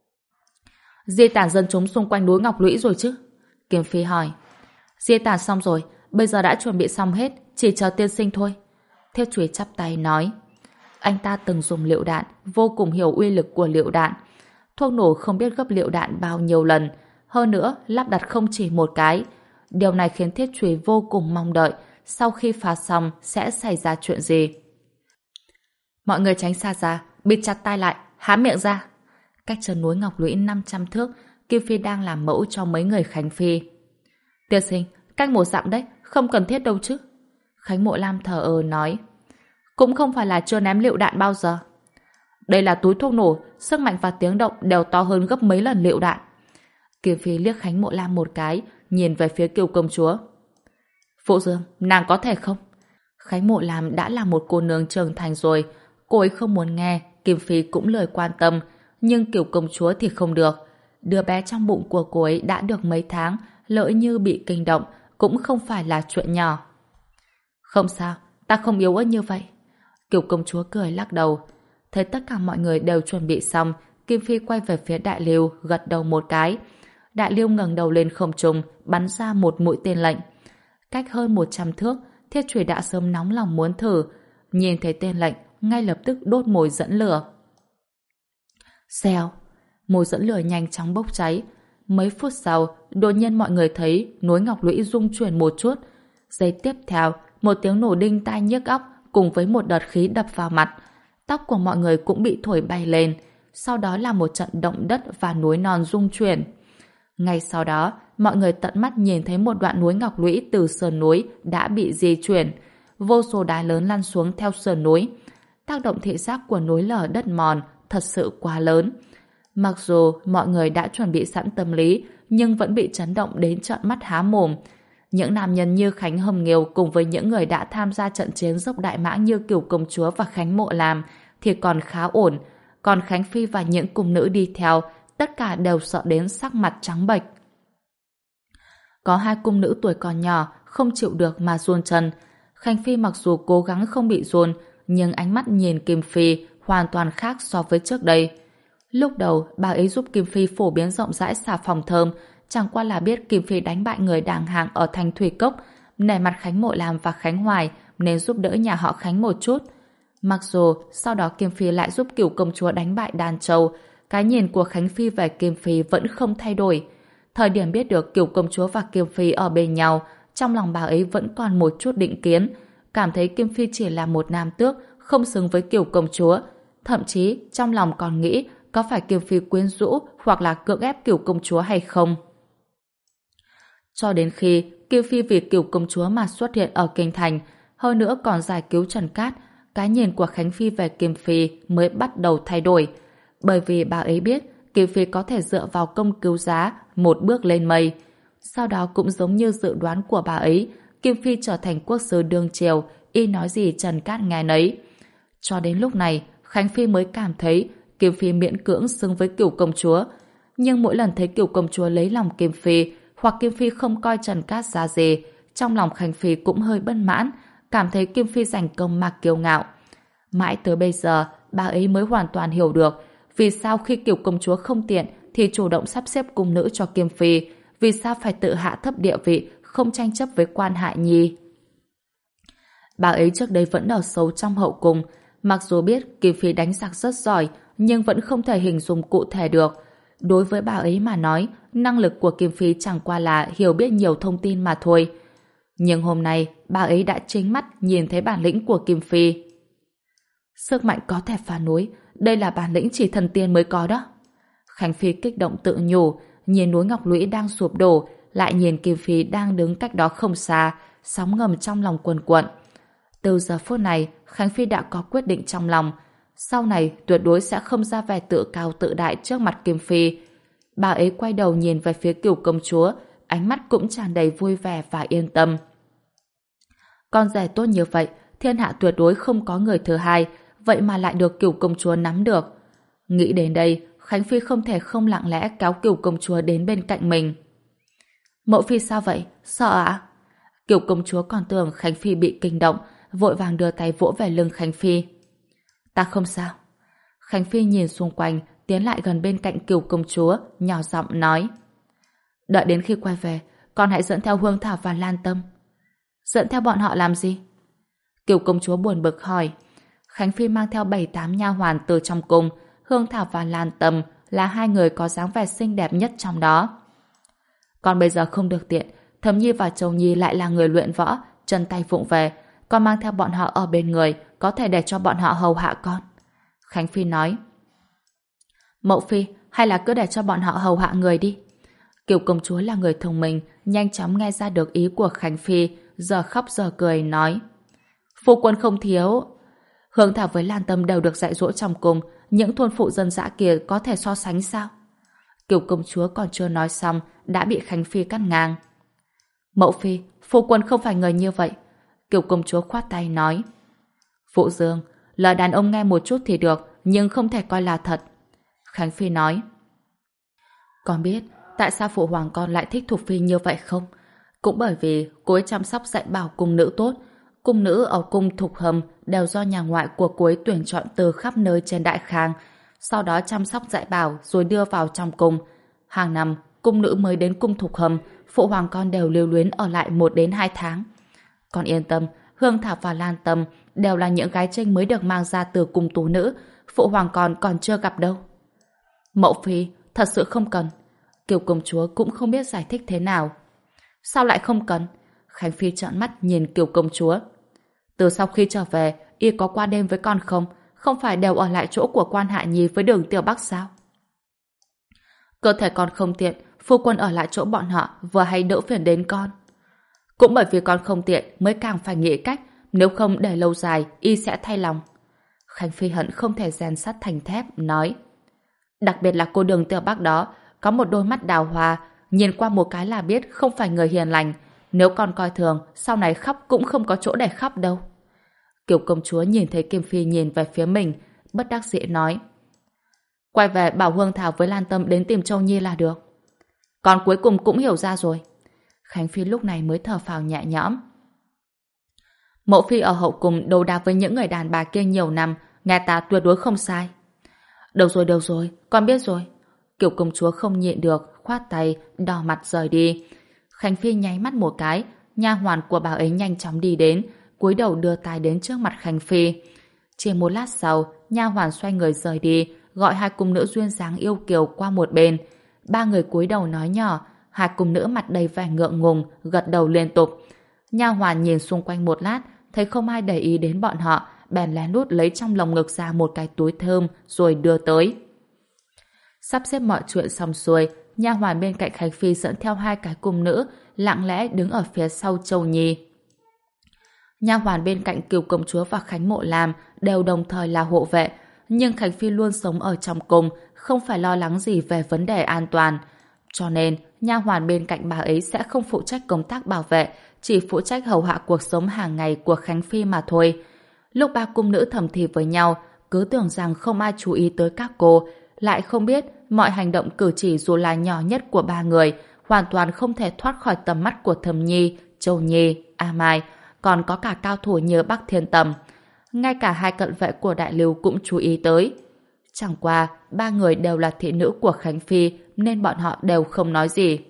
Di tản dân chúng xung quanh núi Ngọc Lũy rồi chứ? Kim Phi hỏi. Di tản xong rồi, bây giờ đã chuẩn bị xong hết, chỉ chờ tiên sinh thôi. Thiết Chùy chắp tay nói. Anh ta từng dùng lựu đạn, vô cùng hiểu uy lực của lựu đạn. Thuốc nổ không biết gấp lựu đạn bao nhiêu lần, hơn nữa lắp đặt không chỉ một cái. Điều này khiến Thiết Chùy vô cùng mong đợi sau khi phá xong sẽ xảy ra chuyện gì. Mọi người tránh xa ra, bịt chặt tai lại, há miệng ra. Cách chân núi Ngọc Lũy năm trăm thước, Kim Phi đang làm mẫu cho mấy người Khánh Phi. Tiên sinh, cách một dặm đấy, không cần thiết đâu chứ. Khánh Mộ Lam thờ ơ nói. Cũng không phải là chưa ném lựu đạn bao giờ. Đây là túi thuốc nổ, sức mạnh và tiếng động đều to hơn gấp mấy lần lựu đạn. Kim Phi liếc Khánh Mộ Lam một cái, nhìn về phía Kiều công chúa. Phụ Dương, nàng có thể không? Khánh Mộ Lam đã là một cô nương trưởng thành rồi, cô ấy không muốn nghe, Kim Phi cũng lời quan tâm, nhưng Kiều công chúa thì không được. Đứa bé trong bụng của cô ấy đã được mấy tháng, lỡ như bị kinh động, cũng không phải là chuyện nhỏ. Không sao, ta không yếu ớt như vậy. Kiều công chúa cười lắc đầu. Thấy tất cả mọi người đều chuẩn bị xong, Kim Phi quay về phía Đại Liêu, gật đầu một cái. Đại Liêu ngẩng đầu lên không trung, bắn ra một mũi tên lệnh. Cách hơn một trăm thước, Thiết Chùy đã sớm nóng lòng muốn thử. Nhìn thấy tên lệnh, ngay lập tức đốt mồi dẫn lửa. Xèo, mồi dẫn lửa nhanh chóng bốc cháy. Mấy phút sau, đột nhiên mọi người thấy núi Ngọc Lũy rung chuyển một chút. Giây tiếp theo, một tiếng nổ đinh tai nhức óc cùng với một đợt khí đập vào mặt. Tóc của mọi người cũng bị thổi bay lên. Sau đó là một trận động đất và núi non rung chuyển. Ngay sau đó, mọi người tận mắt nhìn thấy một đoạn núi Ngọc Lũy từ sườn núi đã bị di chuyển. Vô số đá lớn lăn xuống theo sườn núi. Tác động thị giác của núi lở đất mòn thật sự quá lớn. Mặc dù mọi người đã chuẩn bị sẵn tâm lý, nhưng vẫn bị chấn động đến trợn mắt há mồm. Những nam nhân như Khánh Hồng Nghiêu cùng với những người đã tham gia trận chiến dốc Đại Mã như Kiều công chúa và Khánh Mộ Lam thì còn khá ổn. Còn Khánh Phi và những cung nữ đi theo, tất cả đều sợ đến sắc mặt trắng bệch. Có hai cung nữ tuổi còn nhỏ, không chịu được mà run chân. Khánh Phi mặc dù cố gắng không bị run, nhưng ánh mắt nhìn Kim Phi hoàn toàn khác so với trước đây. Lúc đầu, bà ấy giúp Kim Phi phổ biến rộng rãi xà phòng thơm, chẳng qua là biết Kim Phi đánh bại người đàng hàng ở thành Thủy Cốc, nể mặt Khánh Mộ Lam và Khánh Hoài nên giúp đỡ nhà họ Khánh một chút. Mặc dù sau đó Kim Phi lại giúp Cửu công chúa đánh bại Đan Châu, cái nhìn của Khánh Phi về Kim Phi vẫn không thay đổi. Thời điểm biết được Cửu công chúa và Kim Phi ở bên nhau, trong lòng bà ấy vẫn còn một chút định kiến, cảm thấy Kim Phi chỉ là một nam tước, không xứng với Cửu công chúa. Thậm chí trong lòng còn nghĩ có phải Kim Phi quyến rũ hoặc là cưỡng ép Cửu công chúa hay không. Cho đến khi Kim Phi vì Cửu công chúa mà xuất hiện ở kinh thành, hơn nữa còn giải cứu Trần Cát, cái nhìn của Khánh Phi về Kim Phi mới bắt đầu thay đổi. Bởi vì bà ấy biết Kim Phi có thể dựa vào công cứu giá một bước lên mây. Sau đó cũng giống như dự đoán của bà ấy, Kim Phi trở thành quốc sư đương triều, y nói gì Trần Cát nghe nấy. Cho đến lúc này, Khánh Phi mới cảm thấy Kim Phi miễn cưỡng xứng với Cửu công chúa. Nhưng mỗi lần thấy Cửu công chúa lấy lòng Kim Phi, hoặc Kim Phi không coi Trần Cát ra gì, trong lòng Khánh Phi cũng hơi bất mãn, cảm thấy Kim Phi giành công mà kiêu ngạo. Mãi tới bây giờ, bà ấy mới hoàn toàn hiểu được vì sao khi Cửu công chúa không tiện thì chủ động sắp xếp cung nữ cho Kim Phi, vì sao phải tự hạ thấp địa vị, không tranh chấp với Quan Hạ Nhi. Bà ấy trước đây vẫn ở sâu trong hậu cung, mặc dù biết Kim Phi đánh giặc rất giỏi, nhưng vẫn không thể hình dung cụ thể được. Đối với bà ấy mà nói, năng lực của Kim Phi chẳng qua là hiểu biết nhiều thông tin mà thôi. Nhưng hôm nay, bà ấy đã chính mắt nhìn thấy bản lĩnh của Kim Phi. Sức mạnh có thể phá núi, đây là bản lĩnh chỉ thần tiên mới có đó. Khánh Phi kích động tự nhủ, nhìn núi Ngọc Lũy đang sụp đổ, lại nhìn Kim Phi đang đứng cách đó không xa, sóng ngầm trong lòng cuồn cuộn. Từ giờ phút này, Khánh Phi đã có quyết định trong lòng. sau này tuyệt đối sẽ không ra vẻ tự cao tự đại trước mặt Kim Phi. Bà ấy quay đầu nhìn về phía Cửu công chúa, ánh mắt cũng tràn đầy vui vẻ và yên tâm. Con rể tốt như vậy, thiên hạ tuyệt đối không có người thứ hai, vậy mà lại được Cửu công chúa nắm được. Nghĩ đến đây, Khánh Phi không thể không lặng lẽ kéo Cửu công chúa đến bên cạnh mình. Mẫu phi sao vậy? Sợ ạ? À? Cửu công chúa còn tưởng Khánh Phi bị kinh động, vội vàng đưa tay vỗ về lưng Khánh Phi. Ta không sao. Khánh Phi nhìn xung quanh, tiến lại gần bên cạnh Cửu công chúa, nhỏ giọng nói. Đợi đến khi quay về, con hãy dẫn theo Hương Thảo và Lan Tâm. Dẫn theo bọn họ làm gì? Cửu công chúa buồn bực hỏi. Khánh Phi mang theo bảy tám nha hoàn từ trong cung, Hương Thảo và Lan Tâm là hai người có dáng vẻ xinh đẹp nhất trong đó. Con bây giờ không được tiện, Thẩm Nhi và Châu Nhi lại là người luyện võ, chân tay vụng về, con mang theo bọn họ ở bên người, có thể để cho bọn họ hầu hạ con. Khánh Phi nói. Mậu Phi, hay là cứ để cho bọn họ hầu hạ người đi. Kiều công chúa là người thông minh, nhanh chóng nghe ra được ý của Khánh Phi, giờ khóc giờ cười, nói. Phu quân không thiếu. Hương Thảo với Lan Tâm đều được dạy dỗ trong cung, những thôn phụ dân dã kia có thể so sánh sao? Kiều công chúa còn chưa nói xong, đã bị Khánh Phi cắt ngang. Mậu Phi, phu quân không phải người như vậy. Kiều công chúa khoát tay nói. Phụ Dương, lời đàn ông nghe một chút thì được, nhưng không thể coi là thật. Khánh Phi nói. Con biết tại sao phụ hoàng con lại thích Thục Phi như vậy không? Cũng bởi vì cô ấy chăm sóc dạy bảo cung nữ tốt. Cung nữ ở cung Thục Hầm đều do nhà ngoại của cô ấy tuyển chọn từ khắp nơi trên Đại Khang, sau đó chăm sóc dạy bảo rồi đưa vào trong cung. Hàng năm, cung nữ mới đến cung Thục Hầm, phụ hoàng con đều lưu luyến ở lại một đến hai tháng. Con yên tâm, Hương Thảo và Lan Tâm đều là những gái trinh mới được mang ra từ cung tú nữ, phụ hoàng con còn chưa gặp đâu. Mậu Phi, thật sự không cần. Kiều công chúa cũng không biết giải thích thế nào. Sao lại không cần? Khánh Phi trợn mắt nhìn Kiều công chúa. Từ sau khi trở về, y có qua đêm với con không? Không phải đều ở lại chỗ của Quan Hạ Nhi với Đường Tiểu Bắc sao? Cơ thể con không tiện, phu quân ở lại chỗ bọn họ vừa hay đỡ phiền đến con. Cũng bởi vì con không tiện mới càng phải nghĩ cách, nếu không để lâu dài y sẽ thay lòng. Khánh Phi hận không thể rèn sắt thành thép, nói. Đặc biệt là cô Đường Tiểu Bắc đó, có một đôi mắt đào hoa, nhìn qua một cái là biết không phải người hiền lành. Nếu con coi thường, sau này khóc cũng không có chỗ để khóc đâu. Kiều công chúa nhìn thấy Kim Phi nhìn về phía mình, bất đắc dĩ nói. Quay về bảo Hương Thảo với Lan Tâm đến tìm Châu Nhi là được. Con cuối cùng cũng hiểu ra rồi. Khánh Phi lúc này mới thở phào nhẹ nhõm. Mậu Phi ở hậu cung đấu đá với những người đàn bà kia nhiều năm, nghe ta tuyệt đối không sai. Được rồi, được rồi, con biết rồi. Kiều công chúa không nhịn được, khoát tay, đỏ mặt rời đi. Khánh Phi nháy mắt một cái, nha hoàn của bà ấy nhanh chóng đi đến, cúi đầu đưa tay đến trước mặt Khánh Phi. Chỉ một lát sau, nha hoàn xoay người rời đi, gọi hai cung nữ duyên dáng yêu kiều qua một bên. Ba người cúi đầu nói nhỏ, hai cung nữ mặt đầy vẻ ngượng ngùng, gật đầu liên tục. Nha hoàn nhìn xung quanh một lát, thấy không ai để ý đến bọn họ, bèn lén lút lấy trong lồng ngực ra một cái túi thơm rồi đưa tới. Sắp xếp mọi chuyện xong xuôi, nha hoàn bên cạnh Khánh Phi dẫn theo hai cái cung nữ, lặng lẽ đứng ở phía sau Châu Nhi. Nha hoàn bên cạnh Kiều công chúa và Khánh Mộ Lam đều đồng thời là hộ vệ, nhưng Khánh Phi luôn sống ở trong cung, không phải lo lắng gì về vấn đề an toàn. Cho nên, nha hoàn bên cạnh bà ấy sẽ không phụ trách công tác bảo vệ, chỉ phụ trách hầu hạ cuộc sống hàng ngày của Khánh Phi mà thôi. Lúc ba cung nữ thầm thì với nhau, cứ tưởng rằng không ai chú ý tới các cô, lại không biết mọi hành động cử chỉ dù là nhỏ nhất của ba người hoàn toàn không thể thoát khỏi tầm mắt của Thẩm Nhi, Châu Nhi, A Mai, còn có cả cao thủ như Bắc Thiên Tầm. Ngay cả hai cận vệ của Đại Lưu cũng chú ý tới. Chẳng qua, ba người đều là thị nữ của Khánh Phi nên bọn họ đều không nói gì.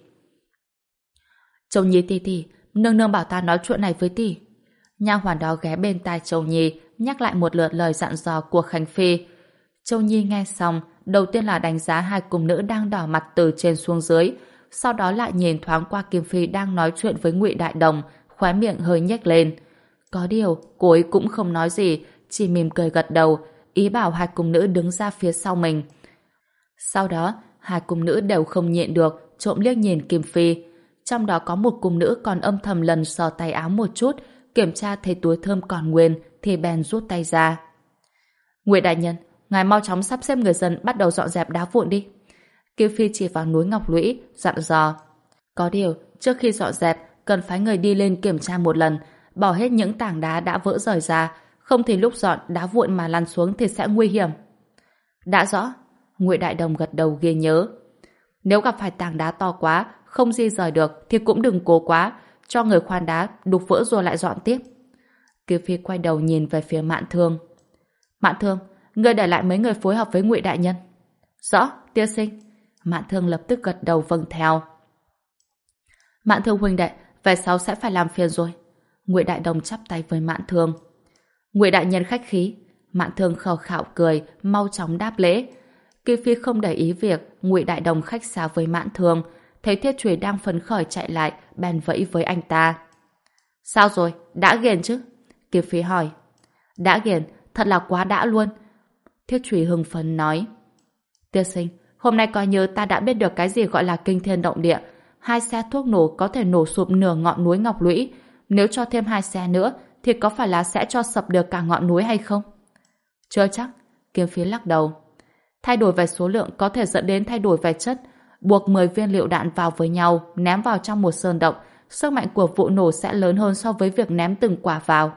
Châu Nhi tỷ tỷ, nương nương bảo ta nói chuyện này với tỷ. Nha hoàn đó ghé bên tai Châu Nhi, nhắc lại một lượt lời dặn dò của Khánh Phi. Châu Nhi nghe xong, đầu tiên là đánh giá hai cung nữ đang đỏ mặt từ trên xuống dưới, sau đó lại nhìn thoáng qua Kim Phi đang nói chuyện với Ngụy Đại Đồng, khóe miệng hơi nhếch lên. Có điều, cô ấy cũng không nói gì, chỉ mỉm cười gật đầu, ý bảo hai cung nữ đứng ra phía sau mình. Sau đó, hai cung nữ đều không nhịn được, trộm liếc nhìn Kim Phi. Trong đó có một cung nữ còn âm thầm lần sờ tay áo một chút, kiểm tra thấy túi thơm còn nguyên, thì bèn rút tay ra. Ngụy đại nhân, ngài mau chóng sắp xếp người dân bắt đầu dọn dẹp đá vụn đi. Kiều Phi chỉ vào núi Ngọc Lũy, dặn dò. Có điều, trước khi dọn dẹp, cần phái người đi lên kiểm tra một lần, bỏ hết những tảng đá đã vỡ rời ra, không thì lúc dọn đá vụn mà lăn xuống thì sẽ nguy hiểm. Đã rõ. Ngụy Đại Đồng gật đầu ghi nhớ. Nếu gặp phải tảng đá to quá, không di rời được thì cũng đừng cố quá, cho người khoan đá đục vỡ rồi lại dọn tiếp. Kiều Phi quay đầu nhìn về phía Mạn Thương. Mạn Thương, ngươi để lại mấy người phối hợp với Ngụy đại nhân. Rõ, tiên sinh. Mạn Thương lập tức gật đầu vâng theo. Mạn Thương huynh đệ, về sau sẽ phải làm phiền rồi. Ngụy Đại Đồng chắp tay với Mạn Thương. Ngụy đại nhân khách khí. Mạn Thương khờ khạo cười, mau chóng đáp lễ. Kiều Phi không để ý việc Ngụy Đại Đồng khách sáo với Mạn Thương, thấy Thiết Chùy đang phấn khởi chạy lại, bèn vẫy với anh ta. Sao rồi, đã ghiền chứ? Kiều Phi hỏi. Đã ghiền, thật là quá đã luôn. Thiết Chùy hưng phấn nói. Tiên sinh, hôm nay coi như ta đã biết được cái gì gọi là kinh thiên động địa. Hai xe thuốc nổ có thể nổ sụp nửa ngọn núi Ngọc Lũy. Nếu cho thêm hai xe nữa, thì có phải là sẽ cho sập được cả ngọn núi hay không? Chưa chắc. Kiều Phi lắc đầu. Thay đổi về số lượng có thể dẫn đến thay đổi về chất. Buộc mười viên lựu đạn vào với nhau, ném vào trong một sơn động, sức mạnh của vụ nổ sẽ lớn hơn so với việc ném từng quả vào.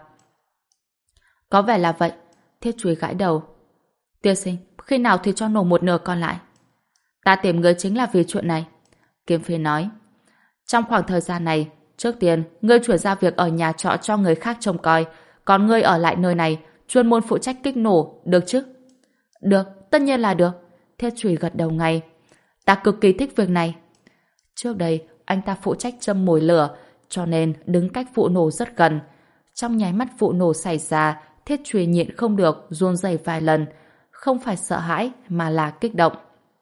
Có vẻ là vậy. Thiết Chùy gãi đầu. Tiên sinh, khi nào thì cho nổ một nửa còn lại? Ta tìm người chính là vì chuyện này. Kiếm Phi nói. Trong khoảng thời gian này, trước tiên, ngươi chuyển ra việc ở nhà trọ cho người khác trông coi, còn ngươi ở lại nơi này, chuyên môn phụ trách kích nổ, được chứ? Được, tất nhiên là được. Thiết Chùy gật đầu ngay. Ta cực kỳ thích việc này. Trước đây, anh ta phụ trách châm mồi lửa, cho nên đứng cách vụ nổ rất gần. Trong nháy mắt vụ nổ xảy ra, Thiết Chùy nhịn không được, run rẩy vài lần. Không phải sợ hãi, mà là kích động.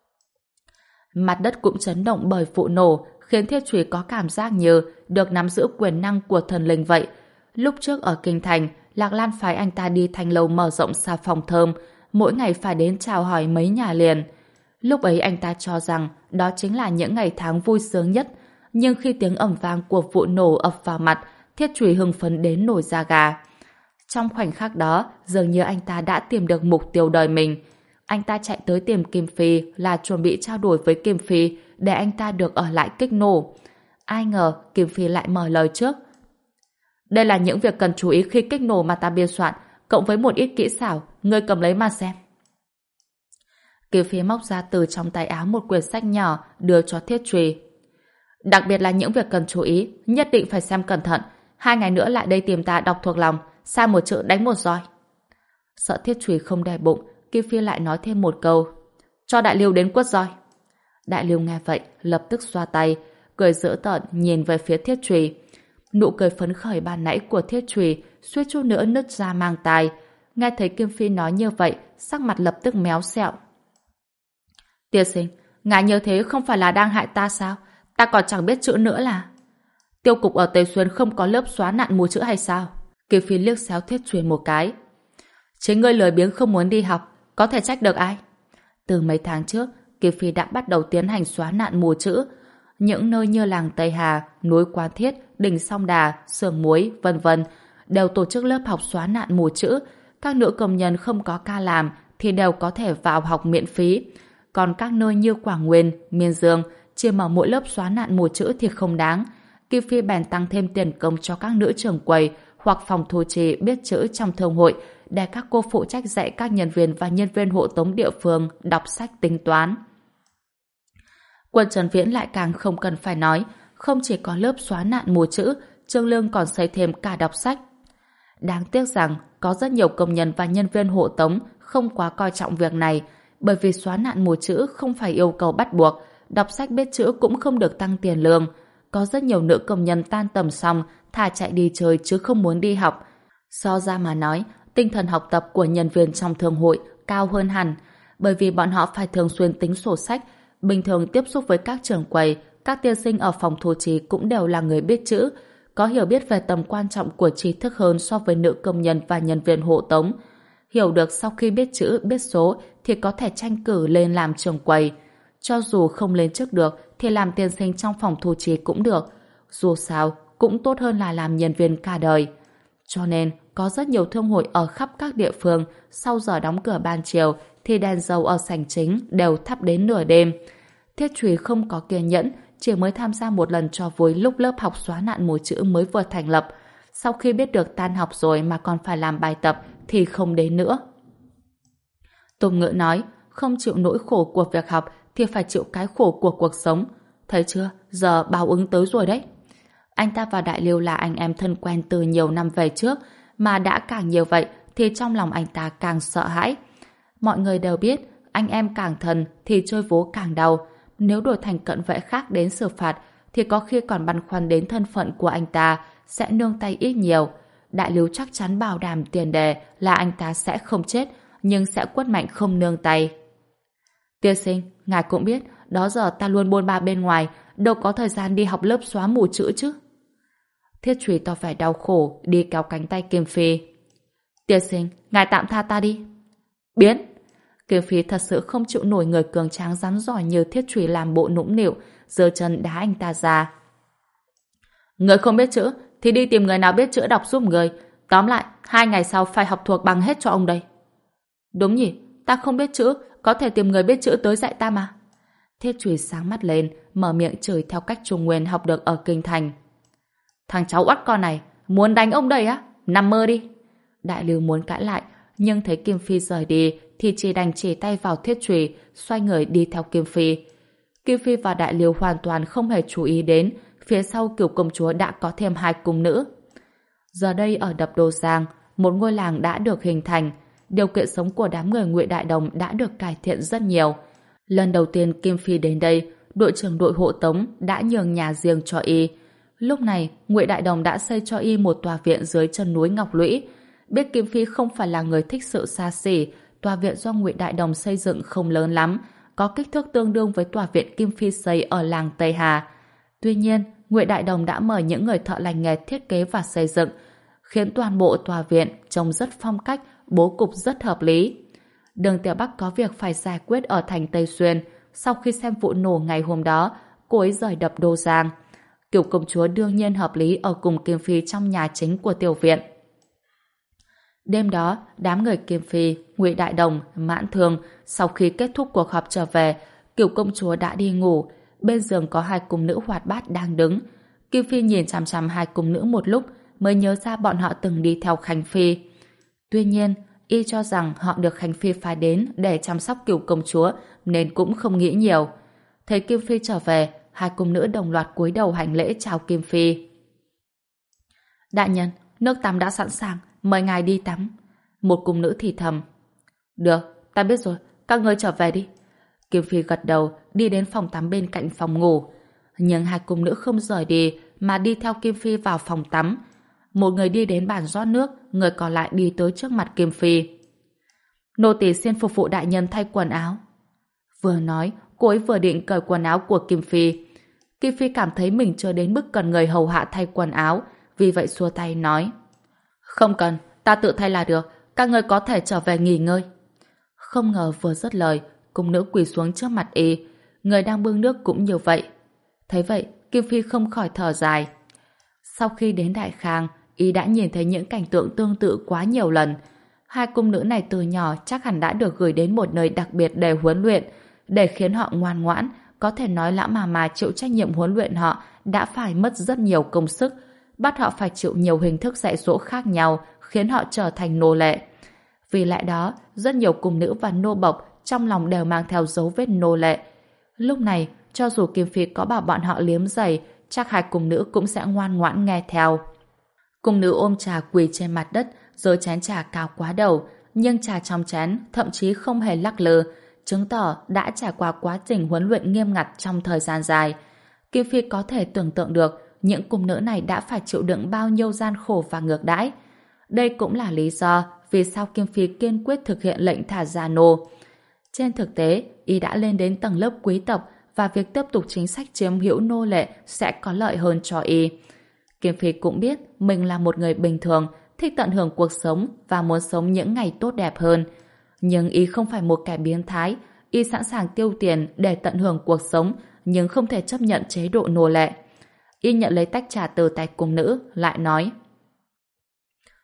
Mặt đất cũng chấn động bởi vụ nổ, khiến Thiết Chùy có cảm giác như được nắm giữ quyền năng của thần linh vậy. Lúc trước ở Kinh Thành, Lạc Lan phái anh ta đi Thanh Lâu mở rộng xà phòng thơm, mỗi ngày phải đến chào hỏi mấy nhà liền. Lúc ấy anh ta cho rằng đó chính là những ngày tháng vui sướng nhất, nhưng khi tiếng ầm vang của vụ nổ ập vào mặt, Thiết Chùy hưng phấn đến nổi da gà. Trong khoảnh khắc đó, dường như anh ta đã tìm được mục tiêu đời mình. Anh ta chạy tới tìm Kim Phi là chuẩn bị trao đổi với Kim Phi để anh ta được ở lại kích nổ. Ai ngờ Kim Phi lại mở lời trước. Đây là những việc cần chú ý khi kích nổ mà ta biên soạn, cộng với một ít kỹ xảo, ngươi cầm lấy mà xem. Kim Phi móc ra từ trong tay áo một quyển sách nhỏ đưa cho Thiết Chùy. Đặc biệt là những việc cần chú ý, nhất định phải xem cẩn thận. Hai ngày nữa lại đây tìm ta đọc thuộc lòng, sai một chữ đánh một roi. Sợ Thiết Chùy không đè bụng, Kim Phi lại nói thêm một câu. Cho Đại Liêu đến quất roi. Đại Liêu nghe vậy, lập tức xoa tay, cười dữ tợn nhìn về phía Thiết Chùy. Nụ cười phấn khởi ban nãy của Thiết Chùy suýt chút nữa nứt ra mang tai. Nghe thấy Kim Phi nói như vậy, sắc mặt lập tức méo xẹo. Tiên sinh, ngài như thế không phải là đang hại ta sao? Ta còn chẳng biết chữ nữa là... Tiêu cục ở Tây Xuyên không có lớp xóa nạn mù chữ hay sao? Kim Phi liếc xéo Thiết Chùy một cái. Chính ngươi lười biếng không muốn đi học, có thể trách được ai? Từ mấy tháng trước, Kim Phi đã bắt đầu tiến hành xóa nạn mù chữ. Những nơi như làng Tây Hà, núi Quan Thiết, đỉnh Song Đà, xưởng muối, vân vân đều tổ chức lớp học xóa nạn mù chữ. Các nữ công nhân không có ca làm thì đều có thể vào học miễn phí. Còn các nơi như Quảng Nguyên, Miên Dương chỉ mở mỗi lớp xóa nạn mù chữ thì không đáng. Kim Phi bèn tăng thêm tiền công cho các nữ trưởng quầy hoặc phòng thu chi biết chữ trong thương hội để các cô phụ trách dạy các nhân viên và nhân viên hộ tống địa phương đọc sách tính toán. Quân Trần Viễn lại càng không cần phải nói, không chỉ có lớp xóa nạn mù chữ, Trương Lương còn xây thêm cả đọc sách. Đáng tiếc rằng có rất nhiều công nhân và nhân viên hộ tống không quá coi trọng việc này, bởi vì xóa nạn mù chữ không phải yêu cầu bắt buộc, đọc sách biết chữ cũng không được tăng tiền lương. Có rất nhiều nữ công nhân tan tầm xong thà chạy đi chơi chứ không muốn đi học. So ra mà nói, tinh thần học tập của nhân viên trong thương hội cao hơn hẳn, bởi vì bọn họ phải thường xuyên tính sổ sách, bình thường tiếp xúc với các trưởng quầy, các tiên sinh ở phòng thu chi cũng đều là người biết chữ, có hiểu biết về tầm quan trọng của tri thức hơn so với nữ công nhân và nhân viên hộ tống. Hiểu được sau khi biết chữ, biết số thì có thể tranh cử lên làm trưởng quầy. Cho dù không lên chức được thì làm tiên sinh trong phòng thu chi cũng được. Dù sao, cũng tốt hơn là làm nhân viên cả đời. Cho nên, có rất nhiều thương hội ở khắp các địa phương, sau giờ đóng cửa ban chiều thì đèn dầu ở sảnh chính đều thắp đến nửa đêm. Thiết Trùy không có kiên nhẫn, chỉ mới tham gia một lần cho vui lúc lớp học xóa nạn mù chữ mới vừa thành lập. Sau khi biết được tan học rồi mà còn phải làm bài tập thì không đến nữa. Tùng Ngữ nói, không chịu nỗi khổ của việc học thì phải chịu cái khổ của cuộc sống. Thấy chưa, giờ báo ứng tới rồi đấy. Anh ta và Đại Lưu là anh em thân quen từ nhiều năm về trước, mà đã càng nhiều vậy thì trong lòng anh ta càng sợ hãi. Mọi người đều biết, anh em càng thân thì chơi vố càng đau. Nếu đổi thành cận vệ khác đến xử phạt thì có khi còn băn khoăn đến thân phận của anh ta sẽ nương tay ít nhiều. Đại Lưu chắc chắn bảo đảm tiền đề là anh ta sẽ không chết, nhưng sẽ quất mạnh không nương tay. Tiên sinh, ngài cũng biết, đó giờ ta luôn bôn ba bên ngoài, đâu có thời gian đi học lớp xóa mù chữ chứ. Thiết Trùy tỏ vẻ đau khổ, đi kéo cánh tay Kim Phi. Tiên sinh, ngài tạm tha ta đi. Biến! Kim Phi thật sự không chịu nổi người cường tráng rắn giỏi như Thiết Trùy làm bộ nũng nịu, giơ chân đá anh ta ra. Người không biết chữ, thì đi tìm người nào biết chữ đọc giúp người. Tóm lại, hai ngày sau phải học thuộc bằng hết cho ông đây. Đúng nhỉ, ta không biết chữ, có thể tìm người biết chữ tới dạy ta mà. Thiết Trùy sáng mắt lên, mở miệng chửi theo cách Trung Nguyên học được ở Kinh Thành. Thằng cháu oắt con này, muốn đánh ông đây á? Nằm mơ đi. Đại Lưu muốn cãi lại, nhưng thấy Kim Phi rời đi thì chỉ đành chỉ tay vào Thiết Trùy, xoay người đi theo Kim Phi. Kim Phi và Đại Lưu hoàn toàn không hề chú ý đến phía sau Cửu công chúa đã có thêm hai cung nữ. Giờ đây ở Đập Đô Giang, một ngôi làng đã được hình thành, điều kiện sống của đám người Ngụy Đại Đồng đã được cải thiện rất nhiều. Lần đầu tiên Kim Phi đến đây, đội trưởng đội hộ tống đã nhường nhà riêng cho y. Lúc này, Ngụy Đại Đồng đã xây cho y một tòa viện dưới chân núi Ngọc Lũy. Biết Kim Phi không phải là người thích sự xa xỉ, tòa viện do Ngụy Đại Đồng xây dựng không lớn lắm, có kích thước tương đương với tòa viện Kim Phi xây ở làng Tây Hà. Tuy nhiên, Ngụy Đại Đồng đã mời những người thợ lành nghề thiết kế và xây dựng, khiến toàn bộ tòa viện trông rất phong cách, bố cục rất hợp lý. Đường Tiểu Bắc có việc phải giải quyết ở thành Tây Xuyên. Sau khi xem vụ nổ ngày hôm đó, cô ấy rời Đập Đô Giang. Cửu công chúa đương nhiên hợp lý ở cùng Kim Phi trong nhà chính của tiểu viện. Đêm đó, đám người Kim Phi, Ngụy Đại Đồng, Mãn Thương sau khi kết thúc cuộc họp trở về, Cửu công chúa đã đi ngủ. Bên giường có hai cung nữ hoạt bát đang đứng. Kim Phi nhìn chằm chằm hai cung nữ một lúc mới nhớ ra bọn họ từng đi theo Khánh Phi. Tuy nhiên, y cho rằng họ được Khánh Phi phái đến để chăm sóc Cửu công chúa nên cũng không nghĩ nhiều. Thấy Kim Phi trở về, hai cung nữ đồng loạt cúi đầu hành lễ chào Kim Phi. Đại nhân, nước tắm đã sẵn sàng, mời ngài đi tắm. Một cung nữ thì thầm. Được, ta biết rồi, các ngươi trở về đi. Kim Phi gật đầu, đi đến phòng tắm bên cạnh phòng ngủ. Nhưng hai cung nữ không rời đi mà đi theo Kim Phi vào phòng tắm. Một người đi đến bàn rót nước, người còn lại đi tới trước mặt Kim Phi. Nô tỳ xin phục vụ đại nhân thay quần áo. Vừa nói, cô ấy vừa định cởi quần áo của Kim Phi. Kim Phi cảm thấy mình chưa đến mức cần người hầu hạ thay quần áo, vì vậy xua tay nói. Không cần, ta tự thay là được, các ngươi có thể trở về nghỉ ngơi. Không ngờ vừa dứt lời, cung nữ quỳ xuống trước mặt y, người đang bưng nước cũng như vậy. Thấy vậy, Kim Phi không khỏi thở dài. Sau khi đến Đại Khang, y đã nhìn thấy những cảnh tượng tương tự quá nhiều lần. Hai cung nữ này từ nhỏ chắc hẳn đã được gửi đến một nơi đặc biệt để huấn luyện, để khiến họ ngoan ngoãn. Có thể nói Lã Mà Mà chịu trách nhiệm huấn luyện họ đã phải mất rất nhiều công sức, bắt họ phải chịu nhiều hình thức dạy dỗ khác nhau, khiến họ trở thành nô lệ. Vì lẽ đó, rất nhiều cung nữ và nô bộc trong lòng đều mang theo dấu vết nô lệ. Lúc này, cho dù Kim Phi có bảo bọn họ liếm giày, chắc hai cung nữ cũng sẽ ngoan ngoãn nghe theo. Cung nữ ôm trà quỳ trên mặt đất, giơ chén trà cao quá đầu, nhưng trà trong chén thậm chí không hề lắc lư, chứng tỏ đã trải qua quá trình huấn luyện nghiêm ngặt trong thời gian dài. Kim Phi có thể tưởng tượng được những cung nữ này đã phải chịu đựng bao nhiêu gian khổ và ngược đãi. Đây cũng là lý do vì sao Kim Phi kiên quyết thực hiện lệnh thả gia nô. Trên thực tế, y đã lên đến tầng lớp quý tộc và việc tiếp tục chính sách chiếm hữu nô lệ sẽ có lợi hơn cho y. Kim Phi cũng biết mình là một người bình thường, thích tận hưởng cuộc sống và muốn sống những ngày tốt đẹp hơn. Nhưng y không phải một kẻ biến thái, y sẵn sàng tiêu tiền để tận hưởng cuộc sống, nhưng không thể chấp nhận chế độ nô lệ. Y nhận lấy tách trà từ tay cung nữ, lại nói: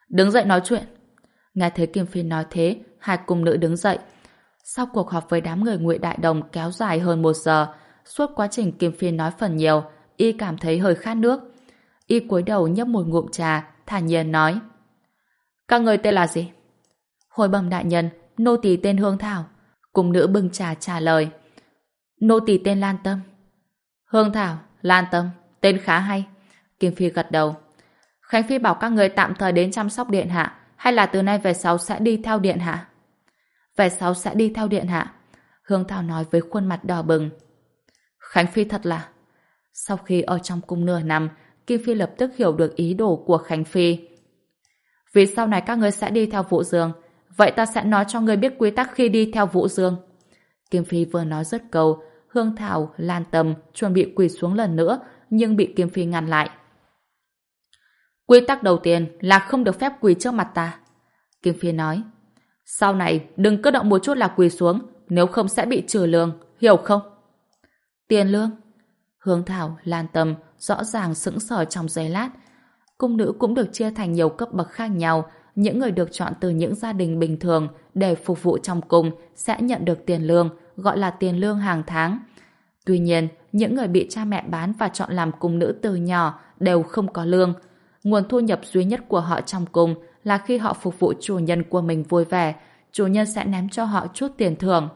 Đứng dậy nói chuyện. Nghe thấy Kim Phi nói thế, hai cung nữ đứng dậy. Sau cuộc họp với đám người Ngụy Đại Đồng kéo dài hơn một giờ, suốt quá trình Kim Phi nói phần nhiều, y cảm thấy hơi khát nước. Y cúi đầu nhấp một ngụm trà, thản nhiên nói: Các người tên là gì? Hồi bẩm đại nhân, nô tỳ tên Hương Thảo. Cung nữ bưng trà trả lời: Nô tỳ tên Lan Tâm. Hương Thảo, Lan Tâm, tên khá hay. Kim Phi gật đầu. Khánh Phi bảo các người tạm thời đến chăm sóc điện hạ, hay là từ nay về sau sẽ đi theo điện hạ? Về sau sẽ đi theo điện hạ. Hương Thảo nói với khuôn mặt đỏ bừng. Khánh Phi thật là... Sau khi ở trong cung nửa năm, Kim Phi lập tức hiểu được ý đồ của Khánh Phi. Vì sau này các ngươi sẽ đi theo Vũ Dương, vậy ta sẽ nói cho ngươi biết quy tắc khi đi theo Vũ Dương. Kim Phi vừa nói dứt câu, Hương Thảo, Lan Tâm chuẩn bị quỳ xuống lần nữa, nhưng bị Kim Phi ngăn lại. Quy tắc đầu tiên là không được phép quỳ trước mặt ta. Kim Phi nói, sau này đừng cứ động một chút là quỳ xuống, nếu không sẽ bị trừ lương, hiểu không? Tiền lương? Hương Thảo, Lan Tâm rõ ràng sững sờ trong giây lát. Cung nữ cũng được chia thành nhiều cấp bậc khác nhau, những người được chọn từ những gia đình bình thường để phục vụ trong cung sẽ nhận được tiền lương, gọi là tiền lương hàng tháng. Tuy nhiên, những người bị cha mẹ bán và chọn làm cung nữ từ nhỏ đều không có lương. Nguồn thu nhập duy nhất của họ trong cung là khi họ phục vụ chủ nhân của mình vui vẻ, chủ nhân sẽ ném cho họ chút tiền thưởng.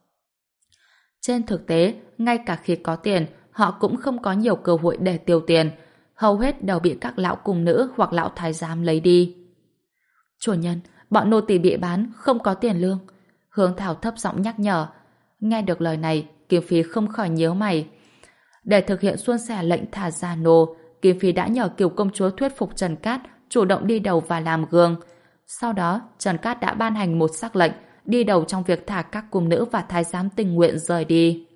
Trên thực tế, ngay cả khi có tiền, họ cũng không có nhiều cơ hội để tiêu tiền. Hầu hết đều bị các lão cung nữ hoặc lão thái giám lấy đi. Chủ nhân, bọn nô tỳ bị bán, không có tiền lương. Hương Thảo thấp giọng nhắc nhở. Nghe được lời này, Kim Phi không khỏi nhíu mày. Để thực hiện suôn sẻ lệnh thả gia nô, Kim Phi đã nhờ Kiều công chúa thuyết phục Trần Cát chủ động đi đầu và làm gương. Sau đó, Trần Cát đã ban hành một sắc lệnh đi đầu trong việc thả các cung nữ và thái giám tình nguyện rời đi.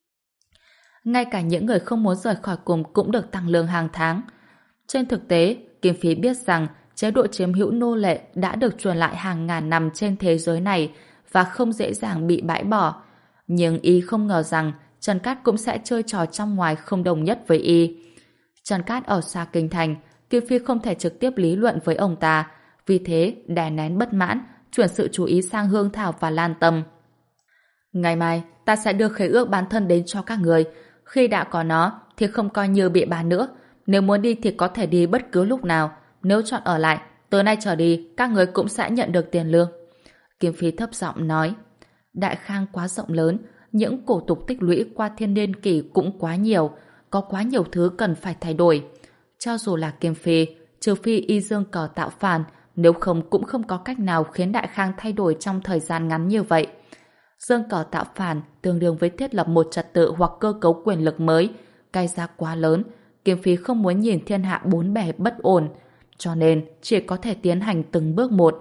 Ngay cả những người không muốn rời khỏi cung cũng được tăng lương hàng tháng. Trên thực tế, Kim Phi biết rằng chế độ chiếm hữu nô lệ đã được truyền lại hàng ngàn năm trên thế giới này và không dễ dàng bị bãi bỏ. Nhưng y không ngờ rằng Trần Cát cũng sẽ chơi trò trong ngoài không đồng nhất với y. Trần Cát ở xa kinh thành, Kim Phi không thể trực tiếp lý luận với ông ta, vì thế đè nén bất mãn, chuyển sự chú ý sang Hương Thảo và Lan Tâm. Ngày mai, ta sẽ đưa khế ước bán thân đến cho các người. Khi đã có nó, thì không coi như bị bán nữa. Nếu muốn đi thì có thể đi bất cứ lúc nào. Nếu chọn ở lại, từ nay trở đi, các người cũng sẽ nhận được tiền lương. Kim Phi thấp giọng nói. Đại Khang quá rộng lớn, những cổ tục tích lũy qua thiên niên kỷ cũng quá nhiều, có quá nhiều thứ cần phải thay đổi. Cho dù là Kim Phi, trừ phi y dương cờ tạo phản, nếu không cũng không có cách nào khiến Đại Khang thay đổi trong thời gian ngắn như vậy. Dương cờ tạo phản tương đương với thiết lập một trật tự hoặc cơ cấu quyền lực mới, cái giá quá lớn. Kim Phi không muốn nhìn thiên hạ bốn bề bất ổn, cho nên chỉ có thể tiến hành từng bước một.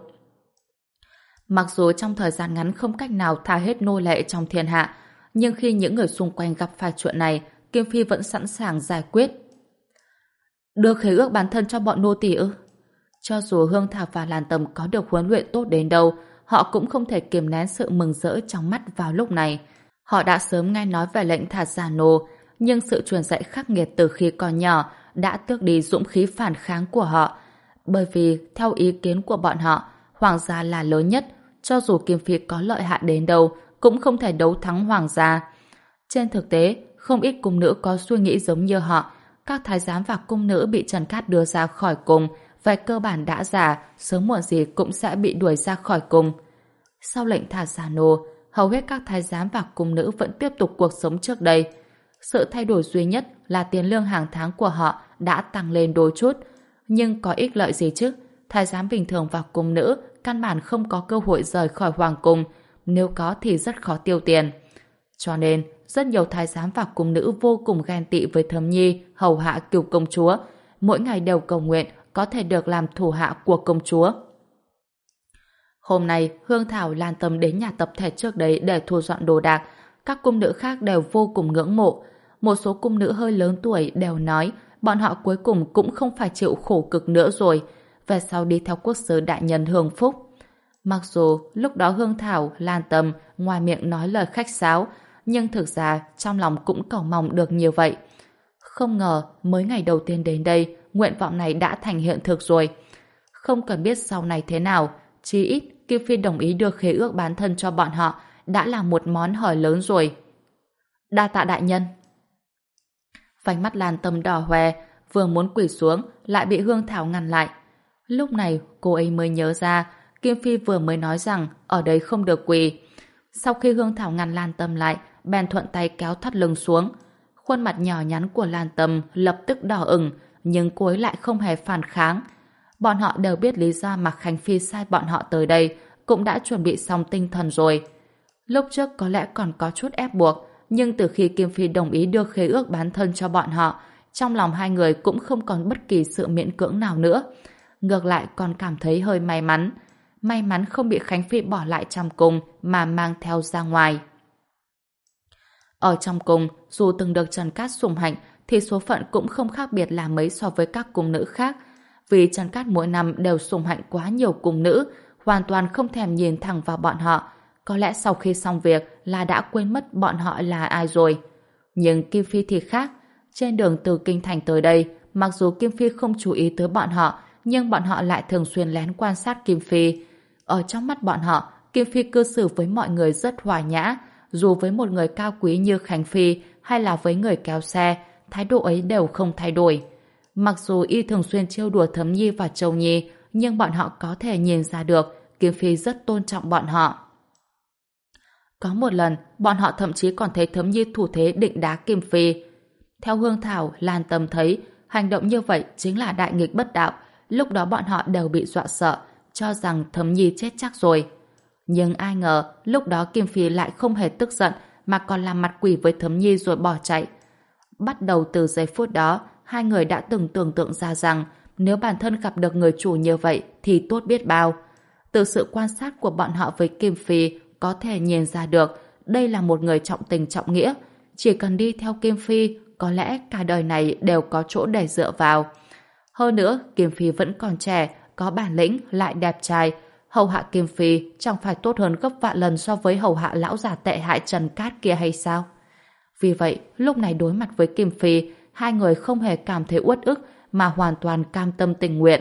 Mặc dù trong thời gian ngắn không cách nào tha hết nô lệ trong thiên hạ, nhưng khi những người xung quanh gặp phải chuyện này, Kim Phi vẫn sẵn sàng giải quyết. Đưa khế ước bán thân cho bọn nô tỳ ư? Cho dù Hương Thảo và Lan Tâm có được huấn luyện tốt đến đâu, họ cũng không thể kiềm nén sự mừng rỡ trong mắt vào lúc này. Họ đã sớm nghe nói về lệnh thả già nô, nhưng sự truyền dạy khắc nghiệt từ khi còn nhỏ đã tước đi dũng khí phản kháng của họ. Bởi vì, theo ý kiến của bọn họ, hoàng gia là lớn nhất, cho dù Kim Phi có lợi hại đến đâu, cũng không thể đấu thắng hoàng gia. Trên thực tế, không ít cung nữ có suy nghĩ giống như họ. Các thái giám và cung nữ bị Trần Cát đưa ra khỏi cung, về cơ bản đã già, sớm muộn gì cũng sẽ bị đuổi ra khỏi cung. Sau lệnh thả già nô, hầu hết các thái giám và cung nữ vẫn tiếp tục cuộc sống trước đây. Sự thay đổi duy nhất là tiền lương hàng tháng của họ đã tăng lên đôi chút. Nhưng có ích lợi gì chứ? Thái giám bình thường và cung nữ căn bản không có cơ hội rời khỏi hoàng cung, nếu có thì rất khó tiêu tiền. Cho nên, rất nhiều thái giám và cung nữ vô cùng ghen tị với Thấm Nhi, hầu hạ Cửu công chúa, mỗi ngày đều cầu nguyện có thể được làm thủ hạ của công chúa. Hôm nay, Hương Thảo, Lan Tâm đến nhà tập thể trước đấy để thu dọn đồ đạc. Các cung nữ khác đều vô cùng ngưỡng mộ. Một số cung nữ hơi lớn tuổi đều nói bọn họ cuối cùng cũng không phải chịu khổ cực nữa rồi, về sau đi theo quốc sứ đại nhân hưởng phúc. Mặc dù lúc đó Hương Thảo, Lan Tâm ngoài miệng nói lời khách sáo, nhưng thực ra trong lòng cũng cầu mong được như vậy. Không ngờ mới ngày đầu tiên đến đây, nguyện vọng này đã thành hiện thực rồi. Không cần biết sau này thế nào, chí ít Kim Phi đồng ý đưa khế ước bán thân cho bọn họ đã là một món hời lớn rồi. Đa tạ đại nhân. Vành mắt Lan Tâm đỏ hoe, vừa muốn quỳ xuống lại bị Hương Thảo ngăn lại. Lúc này cô ấy mới nhớ ra Kim Phi vừa mới nói rằng ở đây không được quỳ. Sau khi Hương Thảo ngăn Lan Tâm lại, bèn thuận tay kéo thắt lưng xuống. Khuôn mặt nhỏ nhắn của Lan Tâm lập tức đỏ ửng, nhưng cô ấy lại không hề phản kháng. Bọn họ đều biết lý do mà Khánh Phi sai bọn họ tới đây, cũng đã chuẩn bị xong tinh thần rồi. Lúc trước có lẽ còn có chút ép buộc, nhưng từ khi Kim Phi đồng ý đưa khế ước bán thân cho bọn họ, trong lòng hai người cũng không còn bất kỳ sự miễn cưỡng nào nữa. Ngược lại còn cảm thấy hơi may mắn. May mắn không bị Khánh Phi bỏ lại trong cung mà mang theo ra ngoài. Ở trong cung, dù từng được Trần Cát sủng hạnh, thì số phận cũng không khác biệt là mấy so với các cung nữ khác. Vì Trần Cát mỗi năm đều sủng hạnh quá nhiều cung nữ, hoàn toàn không thèm nhìn thẳng vào bọn họ. Có lẽ sau khi xong việc là đã quên mất bọn họ là ai rồi. Nhưng Kim Phi thì khác. Trên đường từ Kinh Thành tới đây, mặc dù Kim Phi không chú ý tới bọn họ, nhưng bọn họ lại thường xuyên lén quan sát Kim Phi. Ở trong mắt bọn họ, Kim Phi cư xử với mọi người rất hòa nhã. Dù với một người cao quý như Khánh Phi hay là với người kéo xe, thái độ ấy đều không thay đổi. Mặc dù y thường xuyên trêu đùa Thấm Nhi và Châu Nhi, nhưng bọn họ có thể nhìn ra được Kim Phi rất tôn trọng bọn họ. Có một lần, bọn họ thậm chí còn thấy Thấm Nhi thủ thế định đá Kim Phi. Theo Hương Thảo, Lan Tâm thấy hành động như vậy chính là đại nghịch bất đạo. Lúc đó bọn họ đều bị dọa sợ, cho rằng Thấm Nhi chết chắc rồi. Nhưng ai ngờ, lúc đó Kim Phi lại không hề tức giận mà còn làm mặt quỷ với Thấm Nhi rồi bỏ chạy. Bắt đầu từ giây phút đó, hai người đã từng tưởng tượng ra rằng nếu bản thân gặp được người chủ như vậy thì tốt biết bao. Từ sự quan sát của bọn họ với Kim Phi có thể nhìn ra được đây là một người trọng tình trọng nghĩa. Chỉ cần đi theo Kim Phi, có lẽ cả đời này đều có chỗ để dựa vào. Hơn nữa, Kim Phi vẫn còn trẻ, có bản lĩnh, lại đẹp trai. Hầu hạ Kim Phi chẳng phải tốt hơn gấp vạn lần so với hầu hạ lão già tệ hại Trần Cát kia hay sao? Vì vậy, lúc này đối mặt với Kim Phi, hai người không hề cảm thấy uất ức mà hoàn toàn cam tâm tình nguyện.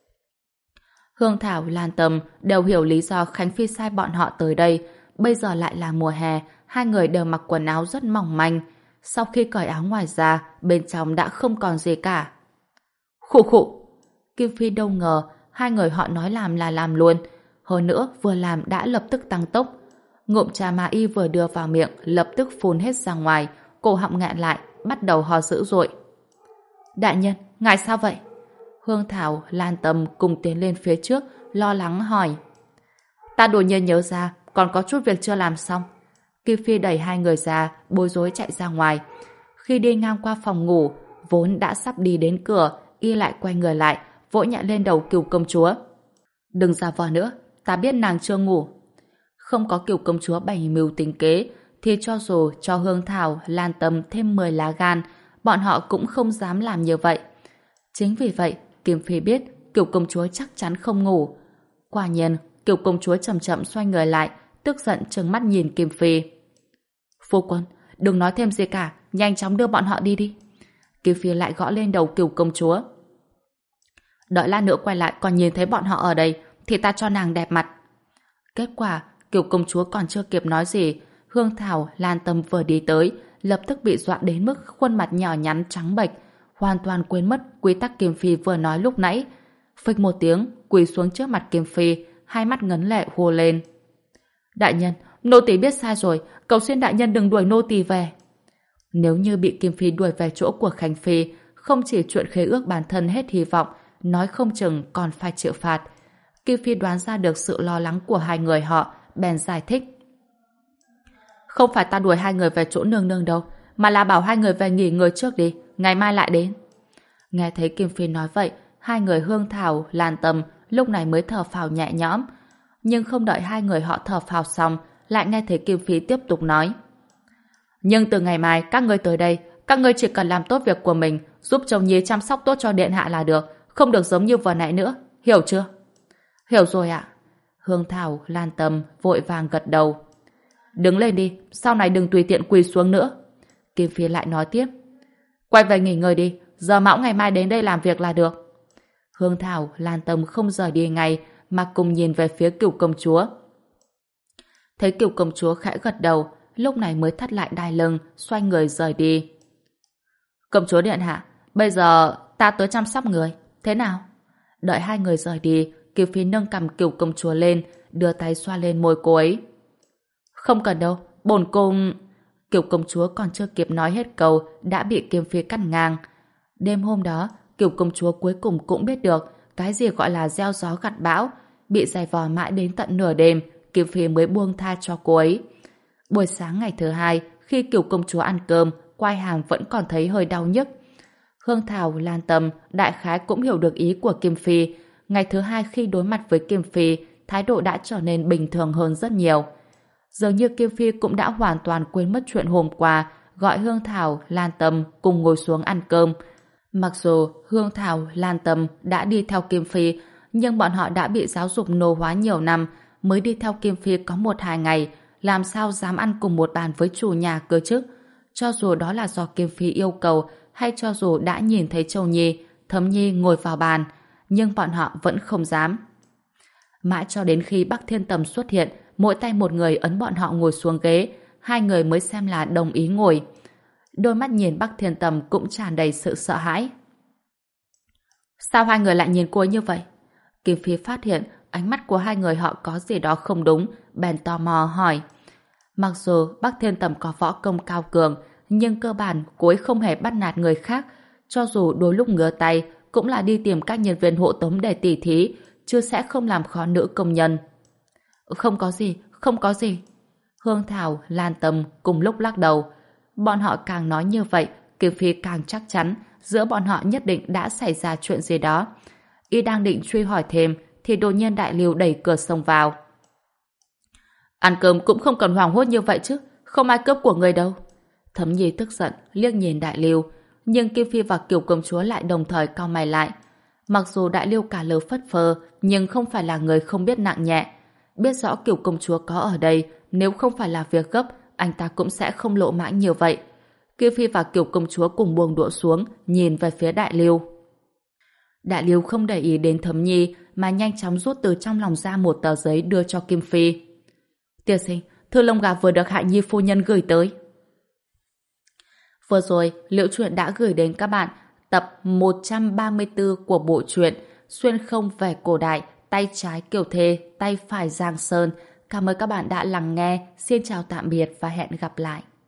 Hương Thảo, Lan Tâm đều hiểu lý do Khánh Phi sai bọn họ tới đây. Bây giờ lại là mùa hè, hai người đều mặc quần áo rất mỏng manh. Sau khi cởi áo ngoài ra, bên trong đã không còn gì cả. Khụ khụ! Kim Phi đâu ngờ, hai người họ nói làm là làm luôn. Hơn nữa, vừa làm đã lập tức tăng tốc. Ngụm trà mà y vừa đưa vào miệng, lập tức phun hết ra ngoài, cổ họng nghẹn lại, bắt đầu ho dữ dội. Đại nhân, ngài sao vậy? Hương Thảo, Lan Tâm cùng tiến lên phía trước, lo lắng hỏi. Ta đột nhiên nhớ ra, còn có chút việc chưa làm xong. Kim Phi đẩy hai người ra, bối rối chạy ra ngoài. Khi đi ngang qua phòng ngủ, vốn đã sắp đi đến cửa, y lại quay người lại, vỗ nhẹ lên đầu Cửu công chúa. Đừng giả vờ nữa, ta biết nàng chưa ngủ. Không có Cửu công chúa bày mưu tính kế, thì cho dù cho Hương Thảo, Lan Tâm thêm mười lá gan, bọn họ cũng không dám làm như vậy. Chính vì vậy, Kim Phi biết Cửu công chúa chắc chắn không ngủ. Quả nhiên, Cửu công chúa chậm chậm xoay người lại, tức giận trừng mắt nhìn Kim Phi. Phu quân, đừng nói thêm gì cả, nhanh chóng đưa bọn họ đi đi. Kim Phi lại gõ lên đầu Cửu công chúa. Đợi lát nữa quay lại còn nhìn thấy bọn họ ở đây, thì ta cho nàng đẹp mặt. Kết quả, Cửu công chúa còn chưa kịp nói gì, Hương Thảo, Lan Tâm vừa đi tới, lập tức bị dọa đến mức khuôn mặt nhỏ nhắn trắng bệch, hoàn toàn quên mất quy tắc Kim Phi vừa nói lúc nãy. Phịch một tiếng, quỳ xuống trước mặt Kim Phi, hai mắt ngấn lệ hô lên. Đại nhân, nô tỳ biết sai rồi, cầu xin đại nhân đừng đuổi nô tỳ về. Nếu như bị Kim Phi đuổi về chỗ của Khánh Phi, không chỉ chuyện khế ước bản thân hết hy vọng, nói không chừng còn phải chịu phạt. Kim Phi đoán ra được sự lo lắng của hai người họ, bèn giải thích. Không phải ta đuổi hai người về chỗ nương nương đâu, mà là bảo hai người về nghỉ ngơi trước đi, ngày mai lại đến. Nghe thấy Kim Phi nói vậy, hai người Hương Thảo, Lan Tâm lúc này mới thở phào nhẹ nhõm. Nhưng không đợi hai người họ thở phào xong, lại nghe thấy Kim Phi tiếp tục nói. Nhưng từ ngày mai các ngươi tới đây, các ngươi chỉ cần làm tốt việc của mình, giúp Châu Nhi chăm sóc tốt cho điện hạ là được, không được giống như vừa nãy nữa, hiểu chưa? Hiểu rồi ạ. Hương Thảo, Lan Tâm vội vàng gật đầu. Đứng lên đi, sau này đừng tùy tiện quỳ xuống nữa. Kim Phi lại nói tiếp. Quay về nghỉ ngơi đi, giờ Mão ngày mai đến đây làm việc là được. Hương Thảo, Lan Tâm không rời đi ngay mà cùng nhìn về phía Cửu công chúa. Thấy Cửu công chúa khẽ gật đầu, lúc này mới thắt lại đai lưng, xoay người rời đi. Công chúa điện hạ, bây giờ ta tới chăm sóc người, thế nào? Đợi hai người rời đi, Kiều Phi nâng cằm Cửu công chúa lên, đưa tay xoa lên môi cô ấy. Không cần đâu, bổn cung... Kiều công chúa còn chưa kịp nói hết câu đã bị Kiều Phi cắt ngang. Đêm hôm đó, Kiều công chúa cuối cùng cũng biết được cái gì gọi là gieo gió gặt bão, bị giày vò mãi đến tận nửa đêm, Kiều Phi mới buông tha cho cô ấy. Buổi sáng ngày thứ hai, khi Kiều công chúa ăn cơm, quai hàm vẫn còn thấy hơi đau nhức. Hương Thảo, Lan Tâm, đại khái cũng hiểu được ý của Kim Phi. Ngày thứ hai khi đối mặt với Kim Phi, thái độ đã trở nên bình thường hơn rất nhiều. Dường như Kim Phi cũng đã hoàn toàn quên mất chuyện hôm qua, gọi Hương Thảo, Lan Tâm cùng ngồi xuống ăn cơm. Mặc dù Hương Thảo, Lan Tâm đã đi theo Kim Phi, nhưng bọn họ đã bị giáo dục nô hóa nhiều năm, mới đi theo Kim Phi có một hai ngày, làm sao dám ăn cùng một bàn với chủ nhà cơ chứ? Cho dù đó là do Kim Phi yêu cầu, hay cho dù đã nhìn thấy Châu Nhi, Thấm Nhi ngồi vào bàn, nhưng bọn họ vẫn không dám. Mãi cho đến khi Bắc Thiên Tầm xuất hiện, mỗi tay một người ấn bọn họ ngồi xuống ghế, hai người mới xem là đồng ý ngồi. Đôi mắt nhìn Bắc Thiên Tầm cũng tràn đầy sự sợ hãi. Sao hai người lại nhìn cô ấy như vậy? Kim Phi phát hiện ánh mắt của hai người họ có gì đó không đúng, bèn tò mò hỏi. Mặc dù Bắc Thiên Tầm có võ công cao cường, nhưng cơ bản cô ấy không hề bắt nạt người khác, cho dù đôi lúc ngửa tay cũng là đi tìm các nhân viên hộ tống để tỉ thí, chứ sẽ không làm khó nữ công nhân. Không có gì, không có gì. Hương Thảo, Lan Tâm cùng lúc lắc đầu. Bọn họ càng nói như vậy, Kiều Phi càng chắc chắn giữa bọn họ nhất định đã xảy ra chuyện gì đó. Y đang định truy hỏi thêm thì đột nhiên Đại Lưu đẩy cửa xông vào. Ăn cơm cũng không cần hoảng hốt như vậy chứ, không ai cướp của người đâu. Thấm Nhi tức giận liếc nhìn Đại Lưu, nhưng Kim Phi và Kiều công chúa lại đồng thời cau mày lại. Mặc dù Đại Lưu cả lơ phất phơ, nhưng không phải là người không biết nặng nhẹ. Biết rõ Kiều công chúa có ở đây, nếu không phải là việc gấp, anh ta cũng sẽ không lộ mãng như vậy. Kim Phi và Kiều công chúa cùng buông đũa xuống, nhìn về phía Đại Lưu. Đại Lưu không để ý đến Thấm Nhi, mà nhanh chóng rút từ trong lòng ra một tờ giấy đưa cho Kim Phi. Tiên sinh, thư lông gà vừa được Hạ Nhi phu nhân gửi tới. Vừa rồi, Liễu Chuyện đã gửi đến các bạn tập một trăm ba mươi tư của bộ truyện Xuyên không về cổ đại, tay trái Kiều Thê, tay phải Giang Sơn. Cảm ơn các bạn đã lắng nghe. Xin chào tạm biệt và hẹn gặp lại.